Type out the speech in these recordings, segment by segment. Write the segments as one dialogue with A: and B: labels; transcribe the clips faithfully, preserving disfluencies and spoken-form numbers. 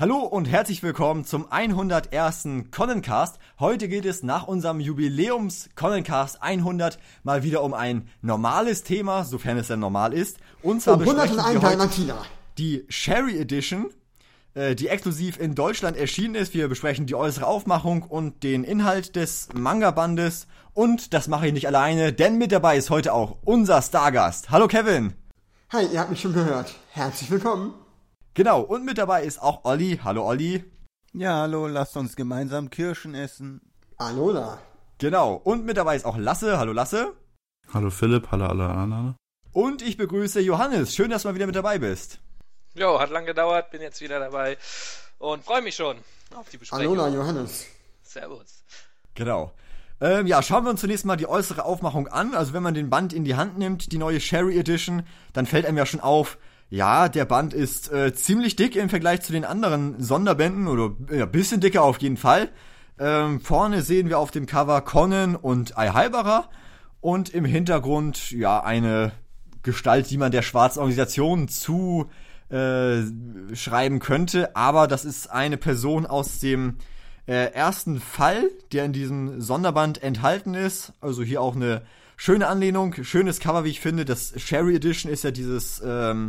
A: Hallo und herzlich willkommen zum hundertersten Connencast. Heute geht es nach unserem Jubiläums-Connencast hundert mal wieder um ein normales Thema, sofern es denn normal ist. Und zwar
B: oh,
A: besprechen wir heute
B: China.
A: die Sherry Edition, äh, die exklusiv in Deutschland erschienen ist. Wir besprechen die äußere Aufmachung und den Inhalt des Manga-Bandes. Und das mache ich nicht alleine, denn mit dabei ist heute auch unser Stargast. Hallo Kevin.
B: Hi, ihr habt mich schon gehört. Herzlich willkommen.
A: Genau, und mit dabei ist auch Olli. Hallo Olli.
C: Ja, hallo, lasst uns gemeinsam Kirschen essen.
B: Hallo da.
A: Genau, und mit dabei ist auch Lasse. Hallo Lasse.
D: Hallo Philipp, hallo alle anderen.
A: Und ich begrüße Johannes. Schön, dass du mal wieder mit dabei bist.
E: Jo, hat lang gedauert, bin jetzt wieder dabei und freue mich schon auf die Besprechung.
B: Hallo da, Johannes.
E: Servus.
A: Genau. Ähm, ja, schauen wir uns zunächst mal die äußere Aufmachung an. Also wenn man den Band in die Hand nimmt, die neue Sherry Edition, dann fällt einem ja schon auf, ja, der Band ist äh, ziemlich dick im Vergleich zu den anderen Sonderbänden, oder ja, bisschen dicker auf jeden Fall. Ähm, vorne sehen wir auf dem Cover Conan und Aihaibara und im Hintergrund, ja, eine Gestalt, die man der schwarzen Organisation zu äh, schreiben könnte, aber das ist eine Person aus dem äh, ersten Fall, der in diesem Sonderband enthalten ist. Also hier auch eine schöne Anlehnung, schönes Cover, wie ich finde. Das Sherry Edition ist ja dieses ähm,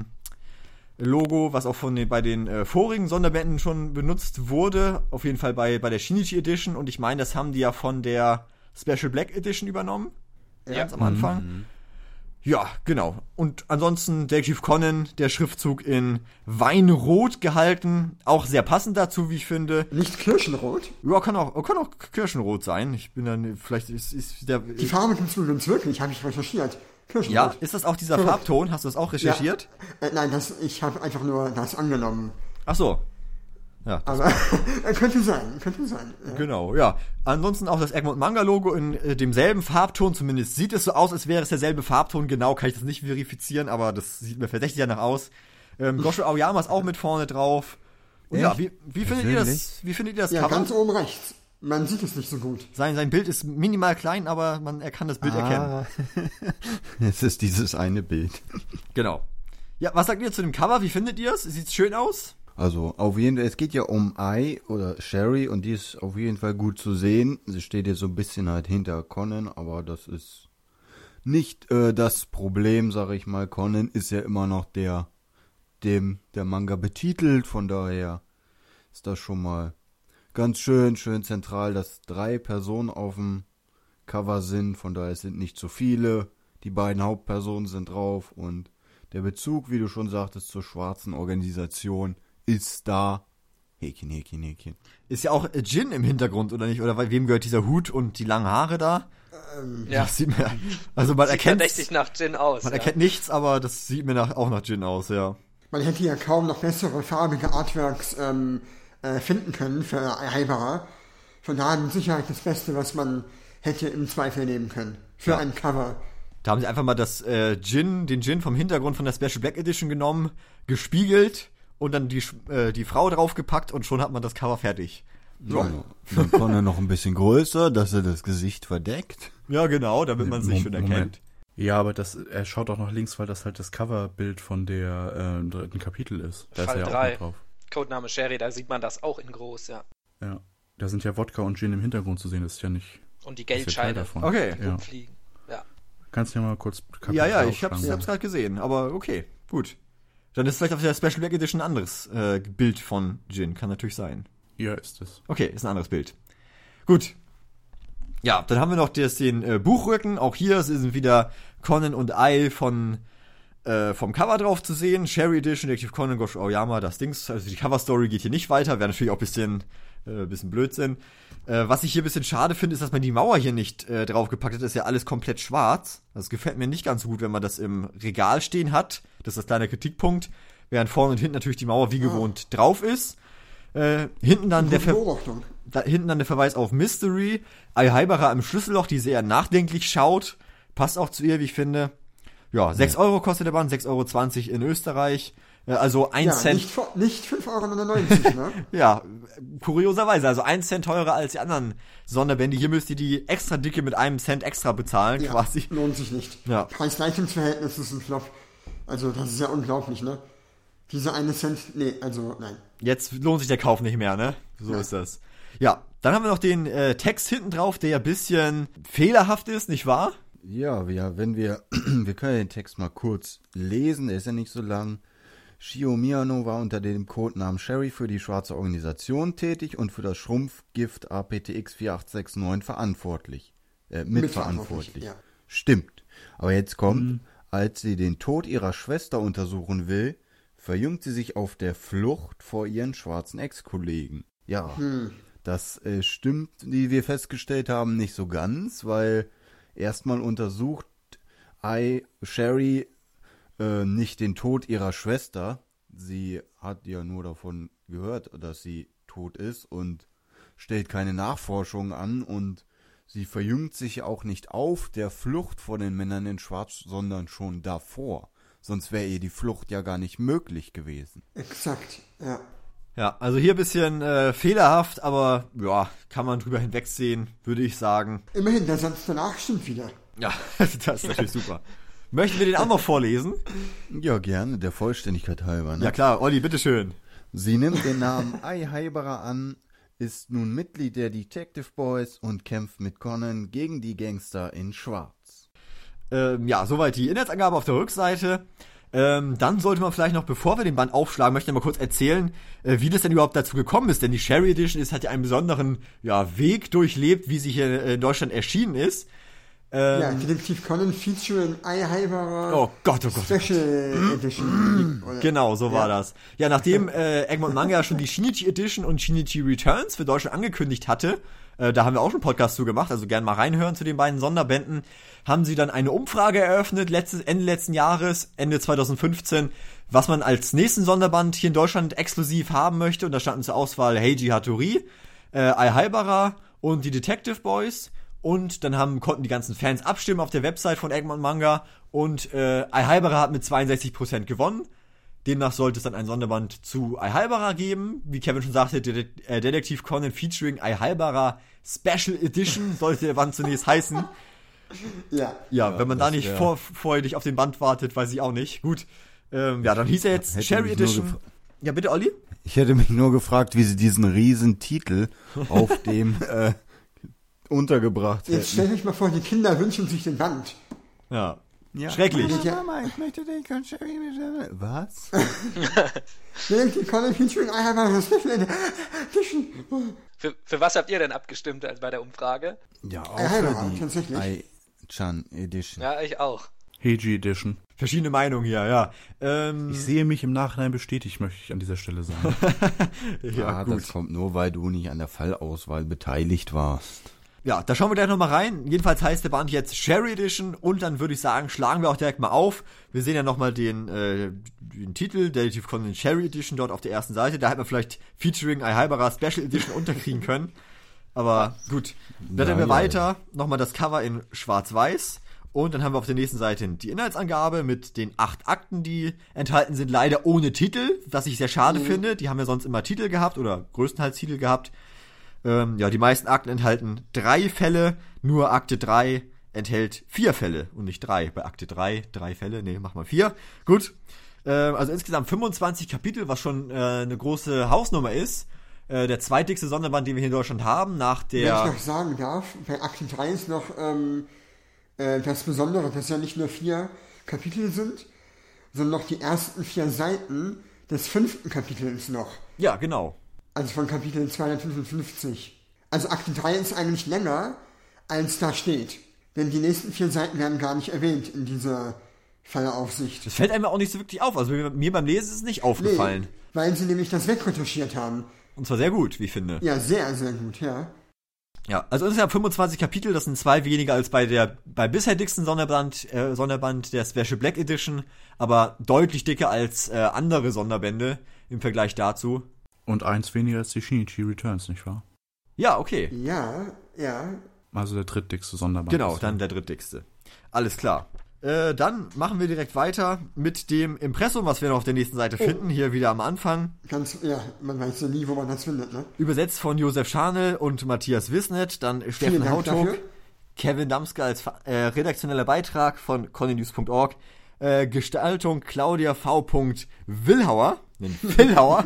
A: Logo, was auch von den, bei den äh, vorigen Sonderbänden schon benutzt wurde. Auf jeden Fall bei, bei der Shinichi Edition. Und ich meine, das haben die ja von der Special Black Edition übernommen.
E: Ja.
A: Ganz am Anfang. Mhm. Ja, genau. Und ansonsten Detektiv Conan, der Schriftzug in Weinrot gehalten. Auch sehr passend dazu, wie ich finde.
B: Nicht Kirschenrot?
A: Ja, kann auch, kann auch Kirschenrot sein. Ich bin dann, vielleicht ist, ist der...
B: Die Farbe kennst du übrigens wirklich, habe ich recherchiert.
A: Ja, ist das auch dieser Farbton? Hast du das auch recherchiert?
B: Ja. Äh, nein, das, ich habe einfach nur das angenommen.
A: Ach so. Ja.
B: Aber könnte sein, könnte sein. Ja.
A: Genau, ja. Ansonsten auch das Egmont Manga Logo in äh, demselben Farbton. Zumindest sieht es so aus, als wäre es derselbe Farbton. Genau kann ich das nicht verifizieren, aber das sieht mir verdächtig danach aus. Ähm, Gosho Aoyama ist auch mit vorne drauf. Und ja, wie, wie findet ihr das? Wie findet ihr das
B: ja,
A: Cover?
B: Ja, ganz oben rechts. Man sieht es nicht so gut.
A: Sein, sein Bild ist minimal klein, aber man er kann das Bild
C: ah.
A: erkennen.
C: Es ist dieses eine Bild.
A: Genau. Ja, was sagt ihr zu dem Cover? Wie findet ihr es? Sieht's schön aus?
C: Also, auf jeden Fall, es geht ja um Ai oder Sherry und die ist auf jeden Fall gut zu sehen. Sie steht jetzt so ein bisschen halt hinter Conan, aber das ist nicht äh, das Problem, sag ich mal. Conan ist ja immer noch der, dem der Manga betitelt, von daher ist das schon mal ganz schön, schön zentral, dass drei Personen auf dem Cover sind, von daher sind nicht zu viele. Die beiden Hauptpersonen sind drauf und der Bezug, wie du schon sagtest, zur schwarzen Organisation ist da. Häkchen, Häkchen, Häkchen.
A: Ist ja auch Jin im Hintergrund, oder nicht? Oder wem gehört dieser Hut und die langen Haare da?
B: Ähm,
E: ja.
A: Das sieht mir, also man
E: sieht
A: erkennt
E: verdächtig nach Jin aus.
A: Man
E: ja.
A: erkennt nichts, aber das sieht mir nach, auch nach Jin aus, ja.
B: Man hätte ja kaum noch bessere farbige Artworks ähm, äh, finden können für Aihaibara. Von daher mit Sicherheit das Beste, was man hätte im Zweifel nehmen können. Für
A: ja.
B: ein Cover.
A: Da haben sie einfach mal das äh, Jin, den Jin vom Hintergrund von der Special Black Edition genommen, gespiegelt und dann die, äh, die Frau draufgepackt und schon hat man das Cover fertig.
C: So. Ja. Dann Conan noch ein bisschen größer, dass er das Gesicht verdeckt.
A: Ja, genau, damit man sich schon erkennt.
D: Moment. Ja, aber das, er schaut auch nach links, weil das halt das Coverbild von der äh, dritten Kapitel ist. Da
E: Fall
D: ist er ja
E: drei.
D: auch mit drauf.
E: Codename Sherry, da sieht man das auch in groß, ja.
D: Ja, da sind ja Wodka und Gin im Hintergrund zu sehen, das ist ja nicht...
E: Und die
D: das ist ja Teil
E: Geldscheine
D: davon.
A: Okay.
D: Ja.
E: rumfliegen. Ja.
D: Kannst du ja mal kurz... Kapitel
A: Ja, ja, ich hab's,
D: aufschlagen.
A: hab's gerade gesehen, aber okay, gut. Dann ist vielleicht auf der Special Black Edition ein anderes äh, Bild von Jin, kann natürlich sein.
D: Ja, ist es.
A: Okay, ist ein anderes Bild. Gut. Ja, dann haben wir noch das, den äh, Buchrücken. Auch hier sind wieder Conan und Ai von äh, vom Cover drauf zu sehen. Sherry Edition, Detektiv Conan, Gosho Aoyama, das Dings. Also die Cover-Story geht hier nicht weiter. Wäre natürlich auch ein bisschen, äh, bisschen Blödsinn. Äh, was ich hier ein bisschen schade finde, ist, dass man die Mauer hier nicht äh, draufgepackt hat. Das ist ja alles komplett schwarz. Das gefällt mir nicht ganz so gut, wenn man das im Regal stehen hat. Das ist das kleine Kritikpunkt. Während vorne und hinten natürlich die Mauer wie gewohnt ah. drauf ist. Äh, hinten dann der Ver- da, hinten dann der Verweis auf Mystery. Aihaibara im Schlüsselloch, die sehr nachdenklich schaut. Passt auch zu ihr, wie ich finde. Ja, sechs Euro kostet der Band, sechs Euro zwanzig in Österreich. Äh, also ein
B: ja,
A: Cent.
B: Nicht, nicht fünf Euro neunundneunzig, ne?
A: Ja, kurioserweise. Also ein Cent teurer als die anderen Sonderbände. Hier müsst ihr die extra dicke mit einem Cent extra bezahlen,
B: ja,
A: quasi.
B: Lohnt sich nicht.
A: Ja.
B: Preis-Leistungs-Verhältnis ist ein Flop. Also das ist ja unglaublich, ne? Diese eine Cent, nee, also nein.
A: Jetzt lohnt sich der Kauf nicht mehr, ne? So
B: Ja.
A: ist das. Ja, dann haben wir noch den äh, Text hinten drauf, der ja ein bisschen fehlerhaft ist, nicht wahr?
C: Ja, wir, wenn wir, wir können den Text mal kurz lesen, der ist ja nicht so lang. Shio Miyano war unter dem Codenamen Sherry für die schwarze Organisation tätig und für das Schrumpfgift A P T X vier acht sechs neun verantwortlich. Äh, mitverantwortlich.
B: Mitverantwortlich, ja.
C: Stimmt. Aber jetzt kommt, mhm. als sie den Tod ihrer Schwester untersuchen will, verjüngt sie sich auf der Flucht vor ihren schwarzen Ex-Kollegen. Ja, hm. das äh, stimmt, wie wir festgestellt haben, nicht so ganz, weil erstmal untersucht I, Sherry äh, nicht den Tod ihrer Schwester. Sie hat ja nur davon gehört, dass sie tot ist und stellt keine Nachforschungen an und sie verjüngt sich auch nicht auf der Flucht vor den Männern in Schwarz, sondern schon davor. Sonst wäre ihr die Flucht ja gar nicht möglich gewesen.
B: Exakt, ja.
A: Ja, also hier ein bisschen äh, fehlerhaft, aber ja, kann man drüber hinwegsehen, würde ich sagen.
B: Immerhin, der Satz danach stimmt wieder.
A: Ja, das ist natürlich super. Möchten wir den auch noch vorlesen?
C: Ja, gerne, der Vollständigkeit halber. Ne?
A: Ja klar, Olli, bitteschön.
C: Sie nimmt den Namen Ai Haibara an, ist nun Mitglied der Detective Boys und kämpft mit Conan gegen die Gangster in Schwarz.
A: Ähm, ja, soweit die Inhaltsangabe auf der Rückseite. Ähm, dann sollte man vielleicht noch, bevor wir den Band aufschlagen, möchte ich mal kurz erzählen, äh, wie das denn überhaupt dazu gekommen ist. Denn die Sherry Edition ist, hat ja einen besonderen ja, Weg durchlebt, wie sie hier in Deutschland erschienen ist. Ähm,
B: ja, Detektiv Conan featuring Ai Haibara
A: oh Gott, oh Gott.
B: Special Edition.
A: Genau, so war ja. das. Ja, nachdem äh, Egmont Manga schon die Shinichi Edition und Shinichi Returns für Deutschland angekündigt hatte, äh, da haben wir auch schon einen Podcast zu gemacht, also gerne mal reinhören zu den beiden Sonderbänden, haben sie dann eine Umfrage eröffnet, letztes, Ende letzten Jahres, Ende zwanzig fünfzehn, was man als nächsten Sonderband hier in Deutschland exklusiv haben möchte. Und da standen zur Auswahl Heiji Hattori, äh, Ai Haibara und die Detective Boys. Und dann haben, konnten die ganzen Fans abstimmen auf der Website von Egmont Manga. Und äh, Ai Haibara hat mit zweiundsechzig Prozent gewonnen. Demnach sollte es dann ein Sonderband zu Ai Haibara geben. Wie Kevin schon sagte, De- äh, Detektiv Conan featuring Ai Haibara Special Edition sollte der Band zunächst heißen.
B: Ja.
A: Ja, wenn man da nicht
C: wär-
A: vor, freudig auf den Band wartet, weiß ich auch nicht. Gut. Ähm, ja, dann hieß er jetzt
C: Hätte
A: Sherry
C: mich nur
A: Edition.
C: gef-
A: Ja, bitte, Olli?
C: Ich hätte mich nur gefragt, wie sie diesen riesen Titel auf dem äh, untergebracht
B: Jetzt
C: hätten.
B: stellt euch mal vor, die Kinder wünschen sich den Band.
A: Ja.
C: Ja.
A: Schrecklich.
B: Ja.
C: Mama, ich möchte den Sherry mit Was?
B: Detektiv Conan featuring Ai Haibara Special Edition.
E: Für, für was habt ihr denn abgestimmt als bei der Umfrage?
C: Ja, auch
B: Ai Haibara,
C: für die
B: tatsächlich.
C: Ai-chan Edition.
E: Ja, ich auch.
D: Heiji Edition.
A: Verschiedene Meinungen hier, ja. Ähm,
D: Ich sehe mich im Nachhinein bestätigt, möchte ich an dieser Stelle sagen.
A: ja,
C: Ja,
A: gut.
C: das kommt nur, weil du nicht an der Fallauswahl beteiligt warst.
A: Ja, da schauen wir gleich nochmal rein. Jedenfalls heißt der Band jetzt Sherry Edition und dann würde ich sagen, schlagen wir auch direkt mal auf. Wir sehen ja nochmal den, äh, den Titel, Detektiv Conan Sherry Edition dort auf der ersten Seite. Da hätte man vielleicht featuring Ai Haibara Special Edition unterkriegen können. Aber gut, blättern
C: Ja,
A: wir
C: ja,
A: weiter. Nochmal das Cover in schwarz-weiß. Und dann haben wir auf der nächsten Seite die Inhaltsangabe mit den acht Akten, die enthalten sind, leider ohne Titel, was ich sehr schade finde. Die haben ja sonst immer Titel gehabt oder größtenteils Titel gehabt. Ähm, ja, die meisten Akten enthalten drei Fälle, nur Akte drei enthält vier Fälle und nicht drei. Bei Akte drei, drei Fälle, nee, mach mal vier. Gut, ähm, also insgesamt fünfundzwanzig Kapitel, was schon äh, eine große Hausnummer ist. Äh, der zweitdickste Sonderband, den wir hier in Deutschland haben, nach
B: Wenn ich
A: der...
B: noch sagen darf, bei Akte drei ist noch ähm, äh, das Besondere, dass ja nicht nur vier Kapitel sind, sondern noch die ersten vier Seiten des fünften Kapitels noch.
A: Ja, genau.
B: Also von Kapitel zweihundertfünfundfünfzig. Also Akte drei ist eigentlich länger, als da steht. Denn die nächsten vier Seiten werden gar nicht erwähnt in dieser Fallaufsicht.
A: Das fällt einem auch nicht so wirklich auf. Also mir, mir beim Lesen ist es nicht aufgefallen.
B: Nee, weil sie nämlich das wegretuschiert haben.
A: Und zwar sehr gut, wie ich finde.
B: Ja, sehr, sehr gut, ja.
A: Ja, also insgesamt fünfundzwanzig Kapitel, das sind zwei weniger als bei der bei bisher dicksten Sonderband, äh, Sonderband der Special Black Edition, aber deutlich dicker als äh, andere Sonderbände im Vergleich dazu.
D: Und eins weniger als die Shinichi Returns, nicht wahr?
A: Ja, okay.
B: Ja, ja.
D: Also der drittdickste Sonderband.
A: Genau,
D: ist
A: dann der drittdickste. Alles klar. Äh, dann machen wir direkt weiter mit dem Impressum, was wir noch auf der nächsten Seite finden, hier wieder am Anfang.
B: Ganz, ja, man weiß ja nie, wo man das findet, ne?
A: Übersetzt von Josef Scharnel und Matthias Wissnet, dann Steffen
B: Vielen Dank
A: Hautog,
B: dafür.
A: Kevin Damske als äh, redaktioneller Beitrag von connenews punkt org. Äh, Gestaltung Claudia V. Willhauer. Nee, Willhauer.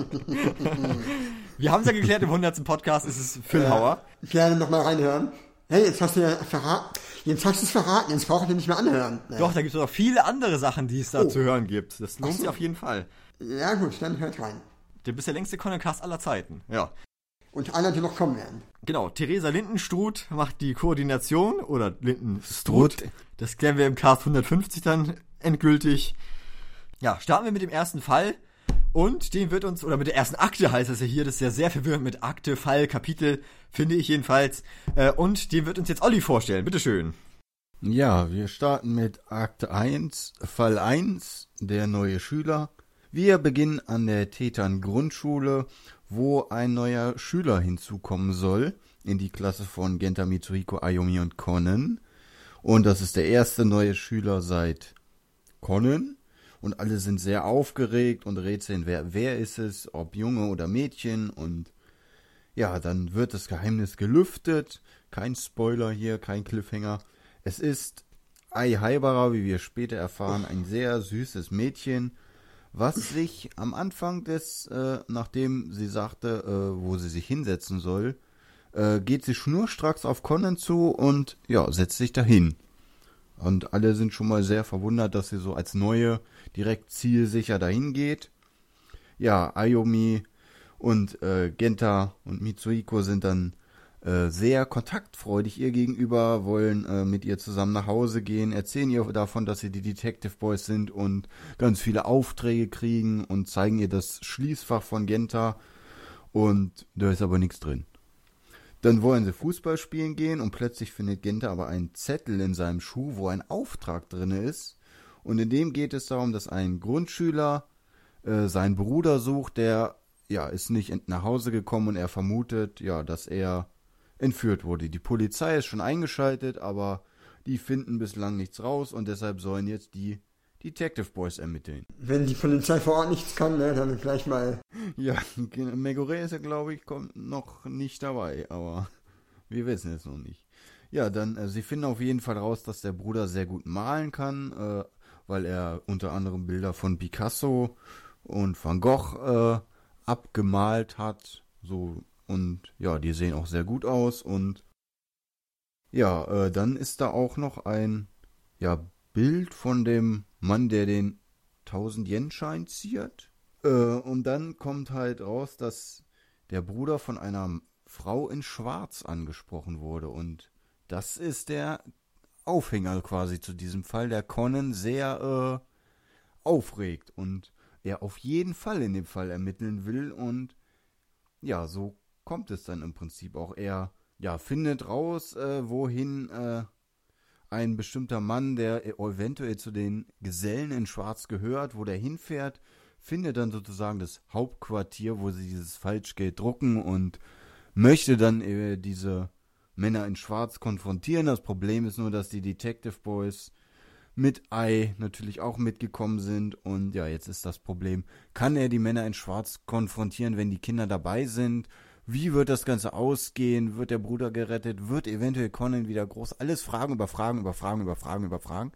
A: Wir haben es ja geklärt, im hundertsten Podcast ist es Willhauer.
B: Äh, gerne nochmal reinhören. Hey, jetzt hast du ja verraten. Jetzt hast du es verraten, jetzt brauche ich nicht mehr anhören. Naja.
A: Doch, da gibt es auch viele andere Sachen, die es da
B: Oh.
A: zu hören gibt. Das lohnt
B: Ach so.
A: sich auf jeden Fall.
B: Ja gut, dann hört rein.
A: Der bist der längste Conan-Cast aller Zeiten. Ja.
B: Und alle, die noch kommen werden.
A: Genau, Theresa Lindenstruth macht die Koordination, oder Lindenstruth.
C: Struth.
A: Das klären wir im Cast hundertfünfzig dann endgültig. Ja, starten wir mit dem ersten Fall. Und den wird uns, oder mit der ersten Akte heißt es ja hier, das ist ja sehr verwirrend mit Akte, Fall, Kapitel, finde ich jedenfalls. Äh, und den wird uns jetzt Olli vorstellen, bitteschön.
C: Ja, wir starten mit Akte eins, Fall eins, der neue Schüler. Wir beginnen an der Tetern Grundschule, wo ein neuer Schüler hinzukommen soll, in die Klasse von Genta, Mitsuhiko, Ayumi und Conan. Und das ist der erste neue Schüler seit Conan. Und alle sind sehr aufgeregt und rätseln, wer, wer ist es, ob Junge oder Mädchen. Und ja, dann wird das Geheimnis gelüftet. Kein Spoiler hier, kein Cliffhanger. Es ist Ai Haibara, wie wir später erfahren, ein sehr süßes Mädchen, was sich am Anfang des, äh, nachdem sie sagte, äh, wo sie sich hinsetzen soll, äh, geht sie schnurstracks auf Conan zu und ja, setzt sich dahin. Und alle sind schon mal sehr verwundert, dass sie so als Neue direkt zielsicher dahin geht. Ja, Ayumi und äh, Genta und Mitsuhiko sind dann äh, sehr kontaktfreudig ihr gegenüber, wollen äh, mit ihr zusammen nach Hause gehen, erzählen ihr davon, dass sie die Detective Boys sind und ganz viele Aufträge kriegen und zeigen ihr das Schließfach von Genta. Und da ist aber nichts drin. Dann wollen sie Fußball spielen gehen und plötzlich findet Genta aber einen Zettel in seinem Schuh, wo ein Auftrag drin ist. Und in dem geht es darum, dass ein Grundschüler äh, seinen Bruder sucht, der ja ist nicht nach Hause gekommen und er vermutet, ja, dass er entführt wurde. Die Polizei ist schon eingeschaltet, aber die finden bislang nichts raus und deshalb sollen jetzt die Detective Boys ermitteln.
B: Wenn die Polizei vor Ort nichts kann, ne, dann gleich mal.
C: Ja, Megure ist ja, glaube ich, kommt noch nicht dabei, aber wir wissen es noch nicht. Ja, dann, äh, sie finden auf jeden Fall raus, dass der Bruder sehr gut malen kann, äh, weil er unter anderem Bilder von Picasso und Van Gogh äh, abgemalt hat, so, und ja, die sehen auch sehr gut aus und ja, äh, dann ist da auch noch ein, ja, Bild von dem Mann, der den tausend-Yen-Schein ziert. Äh, und dann kommt halt raus, dass der Bruder von einer Frau in Schwarz angesprochen wurde. Und das ist der Aufhänger quasi zu diesem Fall, der Conan sehr äh, aufregt. Und er auf jeden Fall in dem Fall ermitteln will. Und ja, so kommt es dann im Prinzip auch. Er ja, findet raus, äh, wohin äh, ein bestimmter Mann, der eventuell zu den Gesellen in Schwarz gehört, wo der hinfährt, findet dann sozusagen das Hauptquartier, wo sie dieses Falschgeld drucken und möchte dann äh, diese Männer in Schwarz konfrontieren. Das Problem ist nur, dass die Detective Boys mit Ai natürlich auch mitgekommen sind und ja, jetzt ist das Problem, kann er die Männer in Schwarz konfrontieren, wenn die Kinder dabei sind? Wie wird das Ganze ausgehen? Wird der Bruder gerettet? Wird eventuell Conan wieder groß? Alles Fragen über Fragen über Fragen über Fragen über Fragen,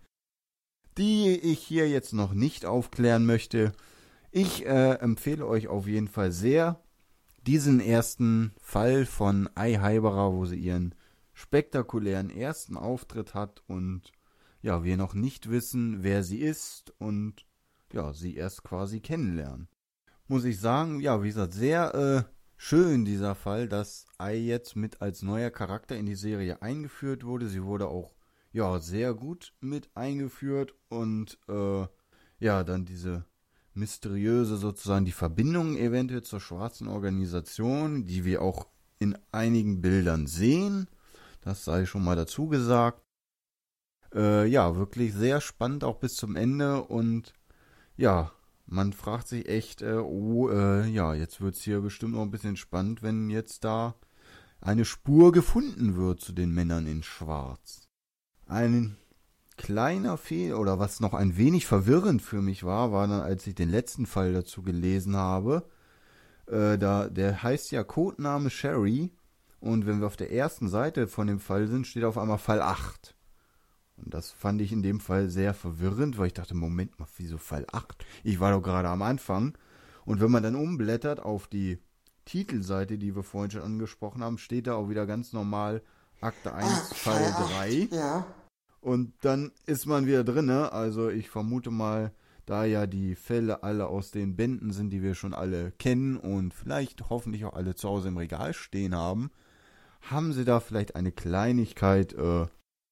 C: die ich hier jetzt noch nicht aufklären möchte. Ich äh, empfehle euch auf jeden Fall sehr diesen ersten Fall von Ai Haibara, wo sie ihren spektakulären ersten Auftritt hat und ja, wir noch nicht wissen, wer sie ist und ja, sie erst quasi kennenlernen. Muss ich sagen, ja, wie gesagt, sehr äh, schön dieser Fall, dass Ai jetzt mit als neuer Charakter in die Serie eingeführt wurde. Sie wurde auch ja sehr gut mit eingeführt und äh, ja, dann diese mysteriöse sozusagen die Verbindung eventuell zur schwarzen Organisation, die wir auch in einigen Bildern sehen. Das sei schon mal dazu gesagt. Äh, ja, wirklich sehr spannend auch bis zum Ende und ja, man fragt sich echt, äh, oh, äh, ja, jetzt wird's hier bestimmt noch ein bisschen spannend, wenn jetzt da eine Spur gefunden wird zu den Männern in Schwarz. Ein kleiner Fehler, oder was noch ein wenig verwirrend für mich war, war dann, als ich den letzten Fall dazu gelesen habe, äh, da, der heißt ja Codename Sherry, und wenn wir auf der ersten Seite von dem Fall sind, steht auf einmal Fall acht. Und das fand ich in dem Fall sehr verwirrend, weil ich dachte, Moment mal, wieso Fall acht? Ich war doch gerade am Anfang. Und wenn man dann umblättert auf die Titelseite, die wir vorhin schon angesprochen haben, steht da auch wieder ganz normal Akte eins, ah, Fall drei.
B: Ja.
C: Und dann ist man wieder drin, ne? Also ich vermute mal, da ja die Fälle alle aus den Bänden sind, die wir schon alle kennen und vielleicht hoffentlich auch alle zu Hause im Regal stehen haben, haben sie da vielleicht eine Kleinigkeit äh,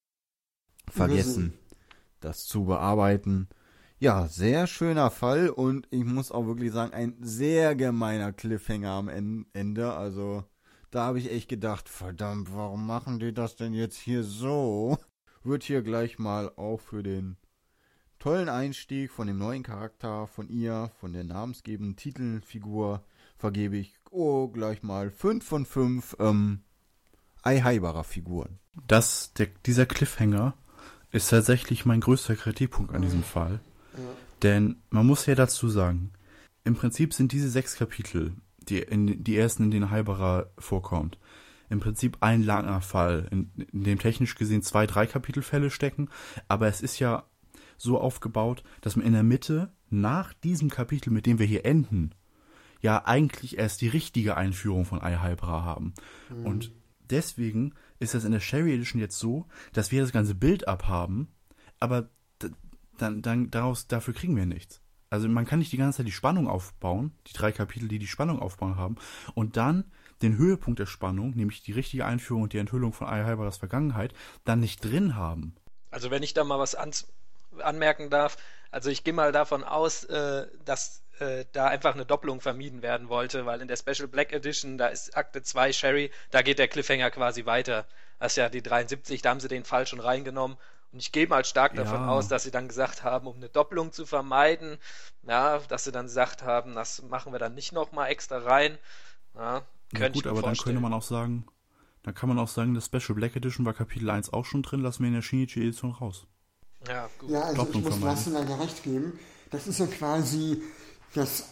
C: vergessen, das zu bearbeiten. Ja, sehr schöner Fall und ich muss auch wirklich sagen, ein sehr gemeiner Cliffhanger am Ende. Also da habe ich echt gedacht, verdammt, warum machen die das denn jetzt hier so? Wird hier gleich mal auch für den tollen Einstieg von dem neuen Charakter, von ihr, von der namensgebenden Titelfigur, vergebe ich oh, gleich mal fünf von fünf ähm, Eiheibarer Figuren.
D: Das, der, dieser Cliffhanger ist tatsächlich mein größter Kritikpunkt an diesem Fall.
B: Ja.
D: Denn man muss ja dazu sagen, im Prinzip sind diese sechs Kapitel, die, in, die ersten, in denen Heiberer vorkommt, im Prinzip ein langer Fall, in, in dem technisch gesehen zwei, drei Kapitelfälle stecken, aber es ist ja so aufgebaut, dass man in der Mitte, nach diesem Kapitel, mit dem wir hier enden, ja eigentlich erst die richtige Einführung von Eiheiberer haben. Mhm. Und deswegen ist das in der Sherry Edition jetzt so, dass wir das ganze Bild abhaben, aber d- dann, dann daraus, dafür kriegen wir nichts. Also man kann nicht die ganze Zeit die Spannung aufbauen, die drei Kapitel, die die Spannung aufbauen haben, und dann den Höhepunkt der Spannung, nämlich die richtige Einführung und die Enthüllung von Eiheiberers Vergangenheit, dann nicht drin haben.
E: Also wenn ich da mal was ans- anmerken darf, also ich gehe mal davon aus, äh, dass äh, da einfach eine Doppelung vermieden werden wollte, weil in der Special Black Edition, da ist Akte zwei Sherry, da geht der Cliffhanger quasi weiter. Das ist ja die dreiundsiebzig, da haben sie den Fall schon reingenommen. Und ich gehe mal stark davon
D: Ja.
E: aus, dass sie dann gesagt haben, um eine Doppelung zu vermeiden, ja, dass sie dann gesagt haben, das machen wir dann nicht nochmal extra rein. Ja,
D: Na
E: könnte
D: gut,
E: ich mir
D: aber dann
E: vorstellen.
D: könnte man auch sagen, dann kann man auch sagen, das Special Black Edition war Kapitel eins auch schon drin, lassen wir in der Shinichi Edition raus.
E: Ja, gut.
B: Ja, also
D: Doppelung
B: ich muss
D: vermeiden.
B: Lasse leider recht geben. Das ist ja quasi das,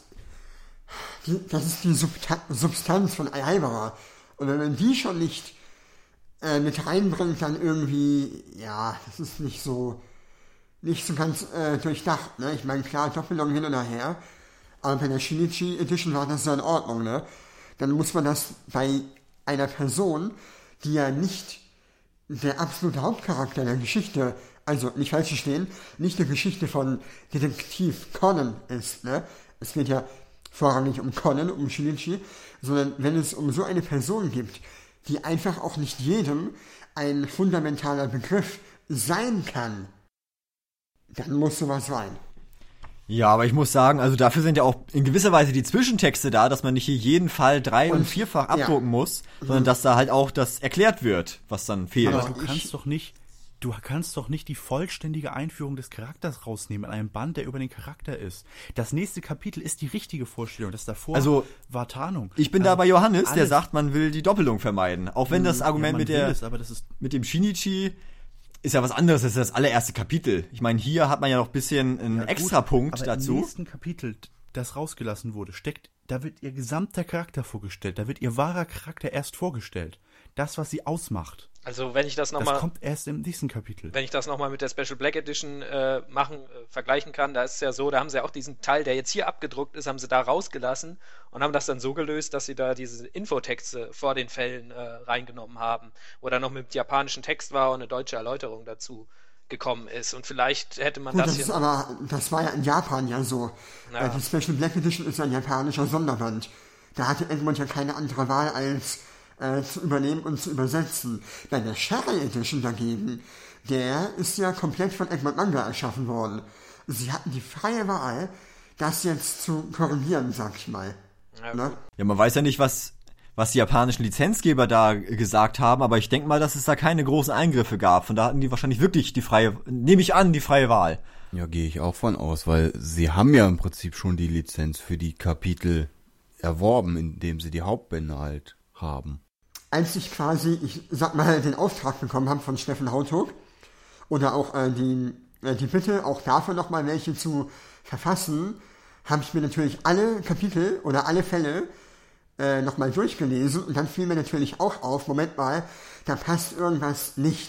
B: die, das ist die Subta- Substanz von Eiheiberer. Und wenn man die schon nicht äh, mit reinbringt, dann irgendwie, ja, das ist nicht so, nicht so ganz äh, durchdacht, ne? Ich meine, klar, Doppelung hin und her, aber bei der Shinichi Edition war das ja in Ordnung, ne? Dann muss man das bei einer Person, die ja nicht der absolute Hauptcharakter der Geschichte, also nicht falsch verstehen, nicht die Geschichte von Detektiv Conan ist, ne? Es geht ja vorrangig um Conan, um Shinichi, sondern wenn es um so eine Person gibt, die einfach auch nicht jedem ein fundamentaler Begriff sein kann, dann muss sowas rein.
A: Ja, aber ich muss sagen, also dafür sind ja auch in gewisser Weise die Zwischentexte da, dass man nicht hier jeden Fall drei- und,
B: Und-
A: vierfach
B: ja.
A: abdrucken muss, sondern dass da halt auch das erklärt wird, was dann fehlt.
D: Aber
B: Ja.
D: du
B: ich-
D: kannst doch nicht, du kannst doch nicht die vollständige Einführung des Charakters rausnehmen in einem Band, der über den Charakter ist. Das nächste Kapitel ist die richtige Vorstellung, das davor
A: Also,
D: war Tarnung.
A: Ich bin
D: also,
A: da bei Johannes, der
D: alles-
A: sagt, man will die Doppelung vermeiden. Auch wenn das
D: ja,
A: Argument
D: man
A: mit
D: will
A: der
D: es, aber das ist
A: mit dem Shinichi ist ja was anderes, das ist das allererste Kapitel. Ich meine, hier hat man ja noch ein bisschen einen
D: ja, gut,
A: Extrapunkt
D: aber
A: dazu.
D: Im nächsten Kapitel, das rausgelassen wurde, steckt, da wird ihr gesamter Charakter vorgestellt, da wird ihr wahrer Charakter erst vorgestellt. Das, was sie ausmacht.
E: Also wenn ich das
D: Das
E: nochmal
D: kommt erst im nächsten Kapitel.
E: wenn ich das nochmal mit der Special Black Edition äh, machen, äh, vergleichen kann, da ist es ja so, da haben sie ja auch diesen Teil, der jetzt hier abgedruckt ist, haben sie da rausgelassen und haben das dann so gelöst, dass sie da diese Infotexte vor den Fällen äh, reingenommen haben, wo dann noch mit japanischen Text war und eine deutsche Erläuterung dazu gekommen ist. Und vielleicht hätte man
B: Gut,
E: das
B: das
E: hier...
B: ist aber, das war ja in Japan ja so.
E: Ja.
B: Äh, Die Special Black Edition ist ein japanischer Sonderband. Da hatte Egmont ja keine andere Wahl, als äh, zu übernehmen und zu übersetzen. Bei der Sherry Edition dagegen, der ist ja komplett von Egmont Manga erschaffen worden. Sie hatten die freie Wahl, das jetzt zu korrigieren, sag ich mal.
E: Ja,
B: Ne?
A: Ja, man weiß ja nicht, was, was die japanischen Lizenzgeber da gesagt haben, aber ich denke mal, dass es da keine großen Eingriffe gab. Von da hatten die wahrscheinlich wirklich die freie, nehme ich an, die freie Wahl.
C: Ja, gehe ich auch von aus, weil sie haben ja im Prinzip schon die Lizenz für die Kapitel erworben, indem sie die Hauptbände halt haben.
B: Als ich quasi, ich sag mal, den Auftrag bekommen habe von Steffen Hautog oder auch äh, die, äh, die Bitte, auch dafür nochmal welche zu verfassen, habe ich mir natürlich alle Kapitel oder alle Fälle äh, nochmal durchgelesen und dann fiel mir natürlich auch auf, Moment mal, da passt irgendwas nicht.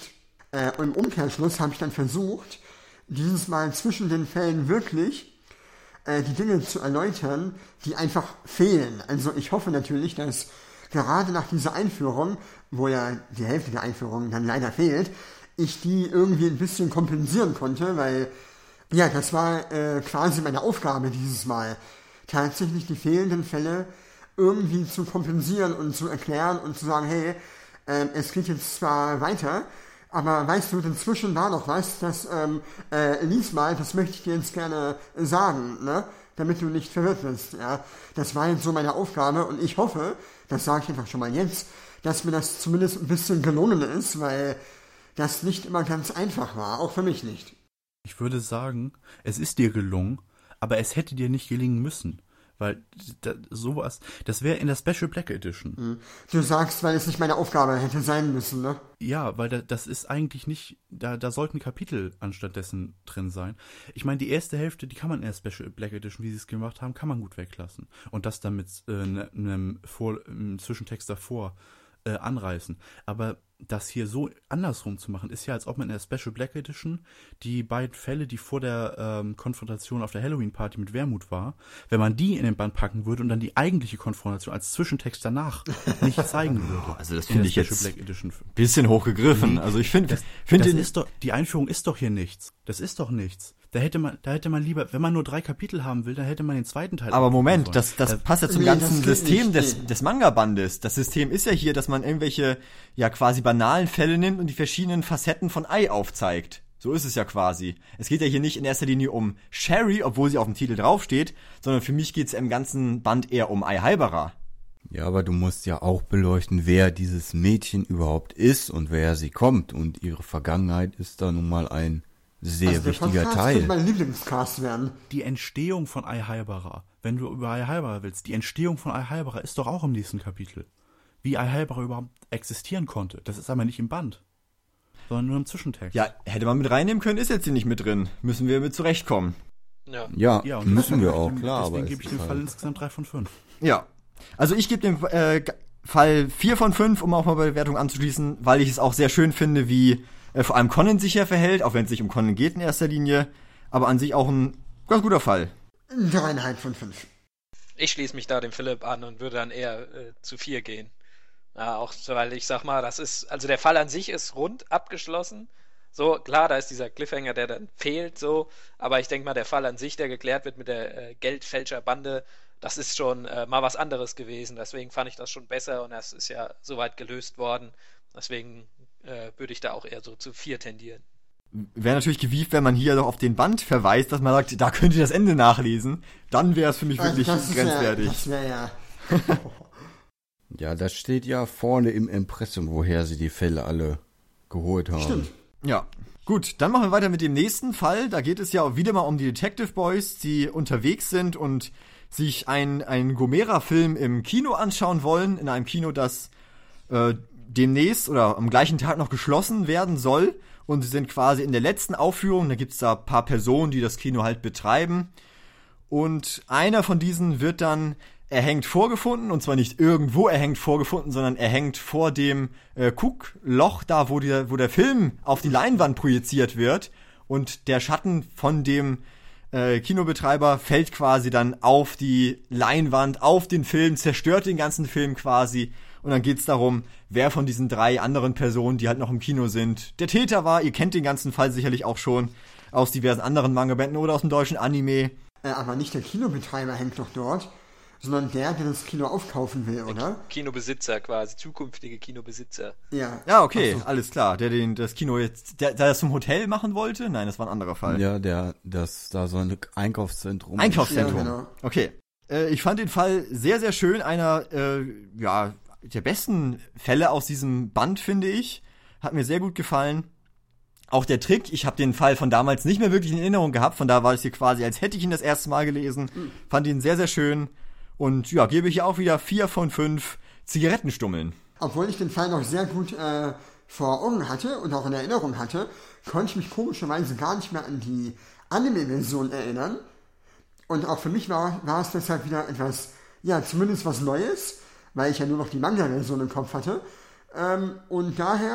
B: Äh, und im Umkehrschluss habe ich dann versucht, dieses Mal zwischen den Fällen wirklich äh, die Dinge zu erläutern, die einfach fehlen. Also ich hoffe natürlich, dass gerade nach dieser Einführung, wo ja die Hälfte der Einführung dann leider fehlt, ich die irgendwie ein bisschen kompensieren konnte, weil ja, das war äh, quasi meine Aufgabe dieses Mal, tatsächlich die fehlenden Fälle irgendwie zu kompensieren und zu erklären und zu sagen, hey, äh, es geht jetzt zwar weiter, aber weißt du, inzwischen war noch was, das, ähm, äh, lies mal, das möchte ich dir jetzt gerne sagen, ne? Damit du nicht verwirrt wirst, ja. Das war jetzt so meine Aufgabe und ich hoffe, das sage ich einfach schon mal jetzt, dass mir das zumindest ein bisschen gelungen ist, weil das nicht immer ganz einfach war, auch für mich nicht.
D: Ich würde sagen, es ist dir gelungen, aber es hätte dir nicht gelingen müssen. Weil da, sowas, das wäre in der Special Black Edition.
B: Du sagst, weil es nicht meine Aufgabe hätte sein müssen, ne?
D: Ja, weil da, das ist eigentlich nicht, da, da sollten Kapitel anstattdessen drin sein. Ich meine, die erste Hälfte, die kann man in der Special Black Edition, wie sie es gemacht haben, kann man gut weglassen. Und das dann mit äh, einem Vor, einem Zwischentext davor äh, anreißen. Aber das hier so andersrum zu machen, ist ja, als ob man in der Special Black Edition die beiden Fälle, die vor der ähm, Konfrontation auf der Halloween-Party mit Wermut war, wenn man die in den Band packen würde und dann die eigentliche Konfrontation als Zwischentext danach nicht zeigen würde.
A: Also das finde ich jetzt
D: Black Edition.
A: Bisschen hochgegriffen. Also ich finde,
D: das,
A: find
D: das
A: den,
D: ist doch, die Einführung ist doch hier nichts. Das ist doch nichts. Da hätte man, da hätte man lieber, wenn man nur drei Kapitel haben will, dann hätte man den zweiten Teil.
A: aber Moment,
D: sollen.
A: das, das
D: Da-
A: passt ja zum
B: Nee,
A: ganzen
B: das geht
A: System
B: nicht,
A: des,
B: nee.
A: des Manga-Bandes. Das System ist ja hier, dass man irgendwelche, ja, quasi banalen Fälle nimmt und die verschiedenen Facetten von Ei aufzeigt. So ist es ja quasi. Es geht ja hier nicht in erster Linie um Sherry, obwohl sie auf dem Titel draufsteht, sondern für mich geht es im ganzen Band eher um Ei Halberer.
C: Ja, aber du musst ja auch beleuchten, wer dieses Mädchen überhaupt ist und wer sie kommt. Und ihre Vergangenheit ist da nun mal ein sehr
B: Also der
C: wichtiger
B: Podcast
C: Teil.
B: könnte mein Lieblingscast werden.
D: Die Entstehung von Ei Halberer, wenn du über Ei Halberer willst, die Entstehung von Ei Halberer ist doch auch im nächsten Kapitel. Wie Ei Halberer überhaupt existieren konnte. Das ist aber nicht im Band, sondern nur im Zwischentext.
A: Ja, hätte man mit reinnehmen können, ist jetzt hier nicht mit drin. Müssen wir mit zurechtkommen.
E: Ja.
C: Ja,
D: Ja, und
C: müssen
D: deswegen
C: wir
D: gebe ich
C: auch,
D: dem-
C: klar.
D: Deswegen
C: aber
D: gebe
C: es
D: ich dem
C: ist
D: Fall
C: halt-
D: insgesamt drei von fünf.
A: Ja. Also ich gebe dem äh, Fall vier von fünf, um auch mal bei der Bewertung anzuschließen, weil ich es auch sehr schön finde, wie äh, vor allem Conan sich hier verhält, auch wenn es nicht um Conan geht in erster Linie, aber an sich auch ein ganz guter Fall.
B: Dreieinhalb von fünf.
E: Ich schließe mich da dem Philipp an und würde dann eher äh, zu vier gehen. Ja, auch so, weil ich sag mal, das ist, also der Fall an sich ist rund abgeschlossen. So, klar, da ist dieser Cliffhanger, der dann fehlt, so, aber ich denke mal, der Fall an sich, der geklärt wird mit der äh, Geldfälscherbande, das ist schon äh, mal was anderes gewesen. Deswegen fand ich das schon besser und das ist ja soweit gelöst worden. Deswegen äh, würde ich da auch eher so zu vier tendieren.
A: Wäre natürlich gewieft, wenn man hier doch auf den Band verweist, dass man sagt, da könnt ihr das Ende nachlesen. Dann wäre es für mich wirklich
B: Also das ist
A: grenzwertig.
B: Ja, das wäre ja.
C: Ja, das steht ja vorne im Impressum, woher sie die Fälle alle geholt haben.
B: Stimmt.
A: Ja. Gut, dann machen wir weiter mit dem nächsten Fall. Da geht es ja auch wieder mal um die Detective Boys, die unterwegs sind und sich einen, einen Gomera-Film im Kino anschauen wollen. In einem Kino, das äh, demnächst oder am gleichen Tag noch geschlossen werden soll. Und sie sind quasi in der letzten Aufführung. Da gibt's da ein paar Personen, die das Kino halt betreiben. Und einer von diesen wird dann erhängt vorgefunden, und zwar nicht irgendwo erhängt vorgefunden, sondern erhängt vor dem äh, Guckloch, da wo der, wo der Film auf die Leinwand projiziert wird, und der Schatten von dem äh, Kinobetreiber fällt quasi dann auf die Leinwand, auf den Film, zerstört den ganzen Film quasi, und dann geht's darum, wer von diesen drei anderen Personen, die halt noch im Kino sind, der Täter war. Ihr kennt den ganzen Fall sicherlich auch schon aus diversen anderen Manga-Bänden oder aus dem deutschen Anime.
B: Äh, aber nicht der Kinobetreiber hängt doch dort, sondern der, der das Kino aufkaufen will, oder?
E: Kinobesitzer quasi, zukünftige Kinobesitzer.
B: Ja.
A: Ja, okay, alles klar. Der den das Kino jetzt, der, der das zum Hotel machen wollte? Nein, das war ein anderer Fall.
C: Ja, der, das, da so ein Einkaufszentrum.
A: Einkaufszentrum.
B: Ja, genau.
A: Okay. Äh, ich fand den Fall sehr, sehr schön. Einer, äh, ja, der besten Fälle aus diesem Band, finde ich. Hat mir sehr gut gefallen. Auch der Trick, ich habe den Fall von damals nicht mehr wirklich in Erinnerung gehabt. Von da war es hier quasi, als hätte ich ihn das erste Mal gelesen. Mhm. Fand ihn sehr, sehr schön. Und ja, gebe ich auch wieder vier von fünf Zigarettenstummeln.
B: Obwohl ich den Fall noch sehr gut äh, vor Augen hatte und auch in Erinnerung hatte, konnte ich mich komischerweise gar nicht mehr an die Anime-Version erinnern. Und auch für mich war, war es deshalb wieder etwas, ja, zumindest was Neues, weil ich ja nur noch die Manga-Version im Kopf hatte. Ähm, und daher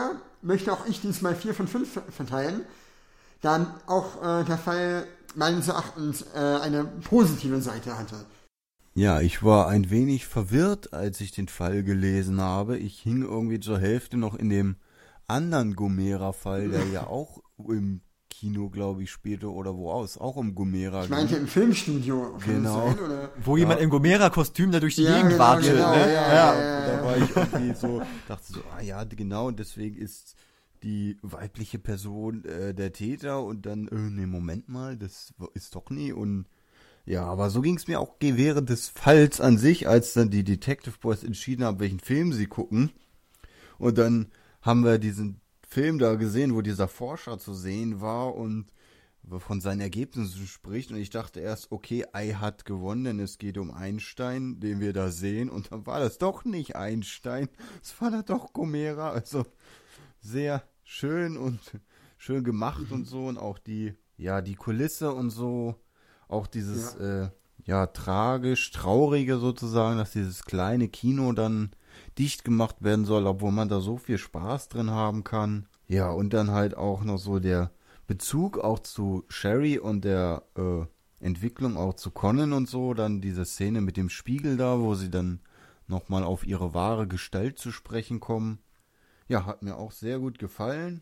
B: möchte auch ich diesmal vier von fünf verteilen, da auch äh, der Fall meines Erachtens äh, eine positive Seite hatte.
C: Ja, ich war ein wenig verwirrt, als ich den Fall gelesen habe. Ich hing irgendwie zur Hälfte noch in dem anderen Gomera-Fall, der ja auch im Kino, glaube ich, spielte oder wo aus, auch um Gomera.
B: Ich meinte im Filmstudio.
C: Genau.
B: Sein, oder?
A: Wo jemand im Gomera-Kostüm da durch die
B: Ja,
A: Gegend
B: genau,
A: watschelt,
B: genau,
A: ne?
B: ja,
A: Ja.
B: ja.
C: Da war ich irgendwie so, dachte so, ah ja, genau, und deswegen ist die weibliche Person äh, der Täter und dann, äh, nee, Moment mal, das ist doch nie und ja, aber so ging es mir auch während des Falls an sich, als dann die Detective Boys entschieden haben, welchen Film sie gucken. Und dann haben wir diesen Film da gesehen, wo dieser Forscher zu sehen war und von seinen Ergebnissen spricht. Und ich dachte erst, okay, Ei hat gewonnen, denn es geht um Einstein, den wir da sehen. Und dann war das doch nicht Einstein, es war da doch Gomera. Also sehr schön und schön gemacht und so. Und auch die, ja, die Kulisse und so. Auch dieses, ja. Äh, ja, tragisch, traurige sozusagen, dass dieses kleine Kino dann dicht gemacht werden soll, obwohl man da so viel Spaß drin haben kann. Ja, und dann halt auch noch so der Bezug auch zu Sherry und der äh, Entwicklung auch zu Conan und so. Dann diese Szene mit dem Spiegel da, wo sie dann nochmal auf ihre wahre Gestalt zu sprechen kommen. Ja, hat mir auch sehr gut gefallen.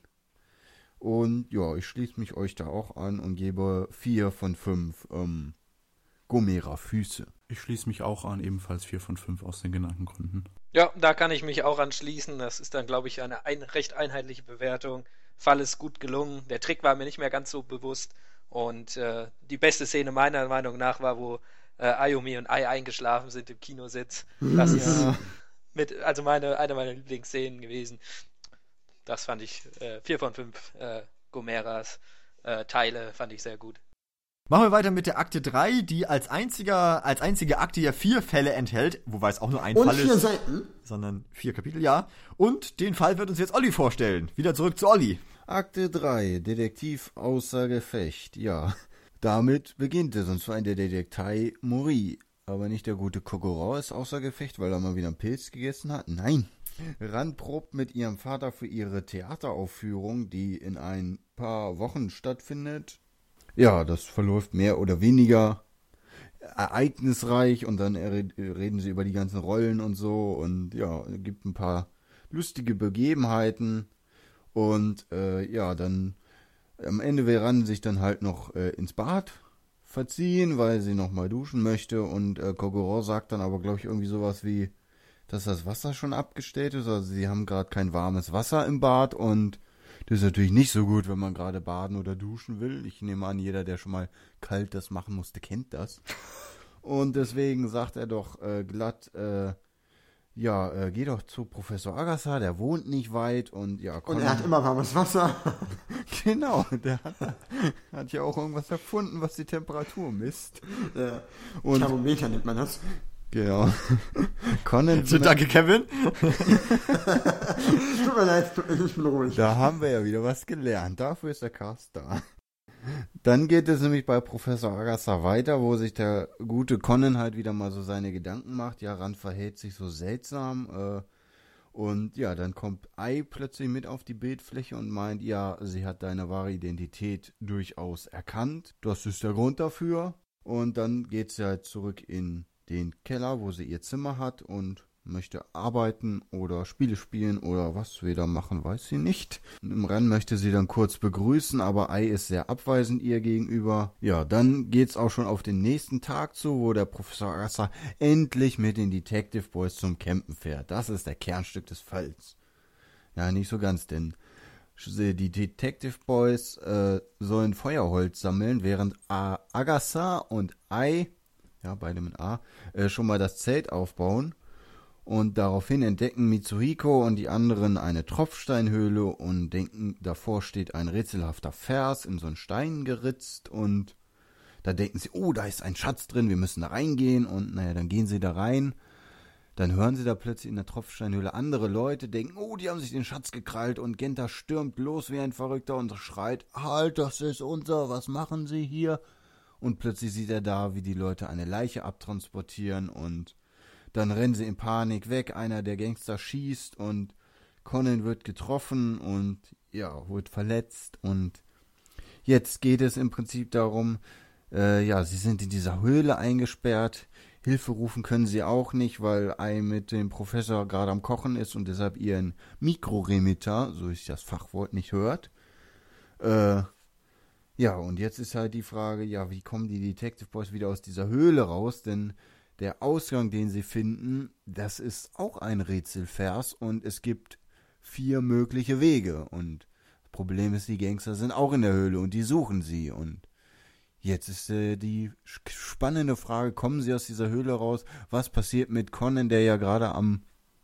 C: Und ja, ich schließe mich euch da auch an und gebe vier von fünf ähm, Gomera-Füße.
D: Ich schließe mich auch an, ebenfalls vier von fünf aus den genannten Gründen.
E: Ja, da kann ich mich auch anschließen. Das ist dann, glaube ich, eine ein, recht einheitliche Bewertung. Fall ist gut gelungen. Der Trick war mir nicht mehr ganz so bewusst. Und äh, die beste Szene meiner Meinung nach war, wo äh, Ayumi und Ai eingeschlafen sind im Kinositz. Das ja. ist mit, also meine, eine meiner Lieblingsszenen gewesen. Das fand ich, äh, vier von fünf äh, Gomeras äh, Teile fand ich sehr gut.
A: Machen wir weiter mit der Akte drei, die als einziger, als einzige Akte ja vier Fälle enthält, wobei es auch nur ein
B: Und
A: Fall
B: vier
A: ist,
B: Seiten.
A: sondern vier Kapitel, ja. Und den Fall wird uns jetzt Olli vorstellen. Wieder zurück zu Olli.
C: Akte drei, Detektiv außer Gefecht, ja. Damit beginnt es, und zwar in der Detektei Mori. Aber nicht der gute Kogoro ist außer Gefecht, weil er mal wieder einen Pilz gegessen hat. Nein. Ran probt mit ihrem Vater für ihre Theateraufführung, die in ein paar Wochen stattfindet. Ja, das verläuft mehr oder weniger ereignisreich und dann reden sie über die ganzen Rollen und so und ja, es gibt ein paar lustige Begebenheiten und äh, ja, dann am Ende will Ran sich dann halt noch äh, ins Bad verziehen, weil sie noch mal duschen möchte und äh, Kogoro sagt dann aber, glaube ich, irgendwie sowas wie, dass das Wasser schon abgestellt ist, also sie haben gerade kein warmes Wasser im Bad und das ist natürlich nicht so gut, wenn man gerade baden oder duschen will. Ich nehme an, jeder, der schon mal kalt das machen musste, kennt das. Und deswegen sagt er doch äh, glatt, äh, ja, äh, geh doch zu Professor Agasa, der wohnt nicht weit und ja.
B: Und er hat immer warmes Wasser.
C: Genau, der hat, hat ja auch irgendwas erfunden, was die Temperatur misst.
B: Ja.
C: Und
B: Thermometer nennt man das.
C: genau. Conan,
A: So, danke, Kevin.
B: Tut mir leid, ich bin ruhig.
C: da haben wir ja wieder was gelernt. Dafür ist der Cast da. Dann geht es nämlich bei Professor Agasa weiter, wo sich der gute Conan halt wieder mal so seine Gedanken macht. Ja, Ran verhält sich so seltsam. Äh, und ja, dann kommt Ai plötzlich mit auf die Bildfläche und meint, ja, sie hat deine wahre Identität durchaus erkannt. Das ist der Grund dafür. Und dann geht sie halt zurück in den Keller, wo sie ihr Zimmer hat und möchte arbeiten oder Spiele spielen oder was wir da machen, weiß sie nicht. Und im Rennen möchte sie dann kurz begrüßen, aber Ai ist sehr abweisend ihr gegenüber. Ja, dann geht's auch schon auf den nächsten Tag zu, wo der Professor Agasa endlich mit den Detective Boys zum Campen fährt. Das ist der Kernstück des Falls. Ja, nicht so ganz, denn die Detective Boys äh, sollen Feuerholz sammeln, während A- Agasa und Ai, ja, beide mit A, äh, schon mal das Zelt aufbauen. Und daraufhin entdecken Mitsuhiko und die anderen eine Tropfsteinhöhle und denken, davor steht ein rätselhafter Vers in so einen Stein geritzt und da denken sie, oh, da ist ein Schatz drin, wir müssen da reingehen und naja, dann gehen sie da rein. Dann hören sie da plötzlich in der Tropfsteinhöhle andere Leute, denken, oh, die haben sich den Schatz gekrallt und Genta stürmt los wie ein Verrückter und schreit, halt, das ist unser, was machen sie hier? Und plötzlich sieht er da, wie die Leute eine Leiche abtransportieren und dann rennen sie in Panik weg, einer der Gangster schießt und Conan wird getroffen und ja, wird verletzt und jetzt geht es im Prinzip darum, äh, ja, sie sind in dieser Höhle eingesperrt. Hilfe rufen können sie auch nicht, weil ein mit dem Professor gerade am Kochen ist und deshalb ihren Mikroremeter, so ist das Fachwort, nicht hört. Äh, ja, und jetzt ist halt die Frage, ja, wie kommen die Detective Boys wieder aus dieser Höhle raus? Denn der Ausgang, den sie finden, das ist auch ein Rätselvers und es gibt vier mögliche Wege. Und das Problem ist, die Gangster sind auch in der Höhle und die suchen sie. Und jetzt ist äh, die spannende Frage, kommen sie aus dieser Höhle raus? Was passiert mit Conan, der ja gerade am,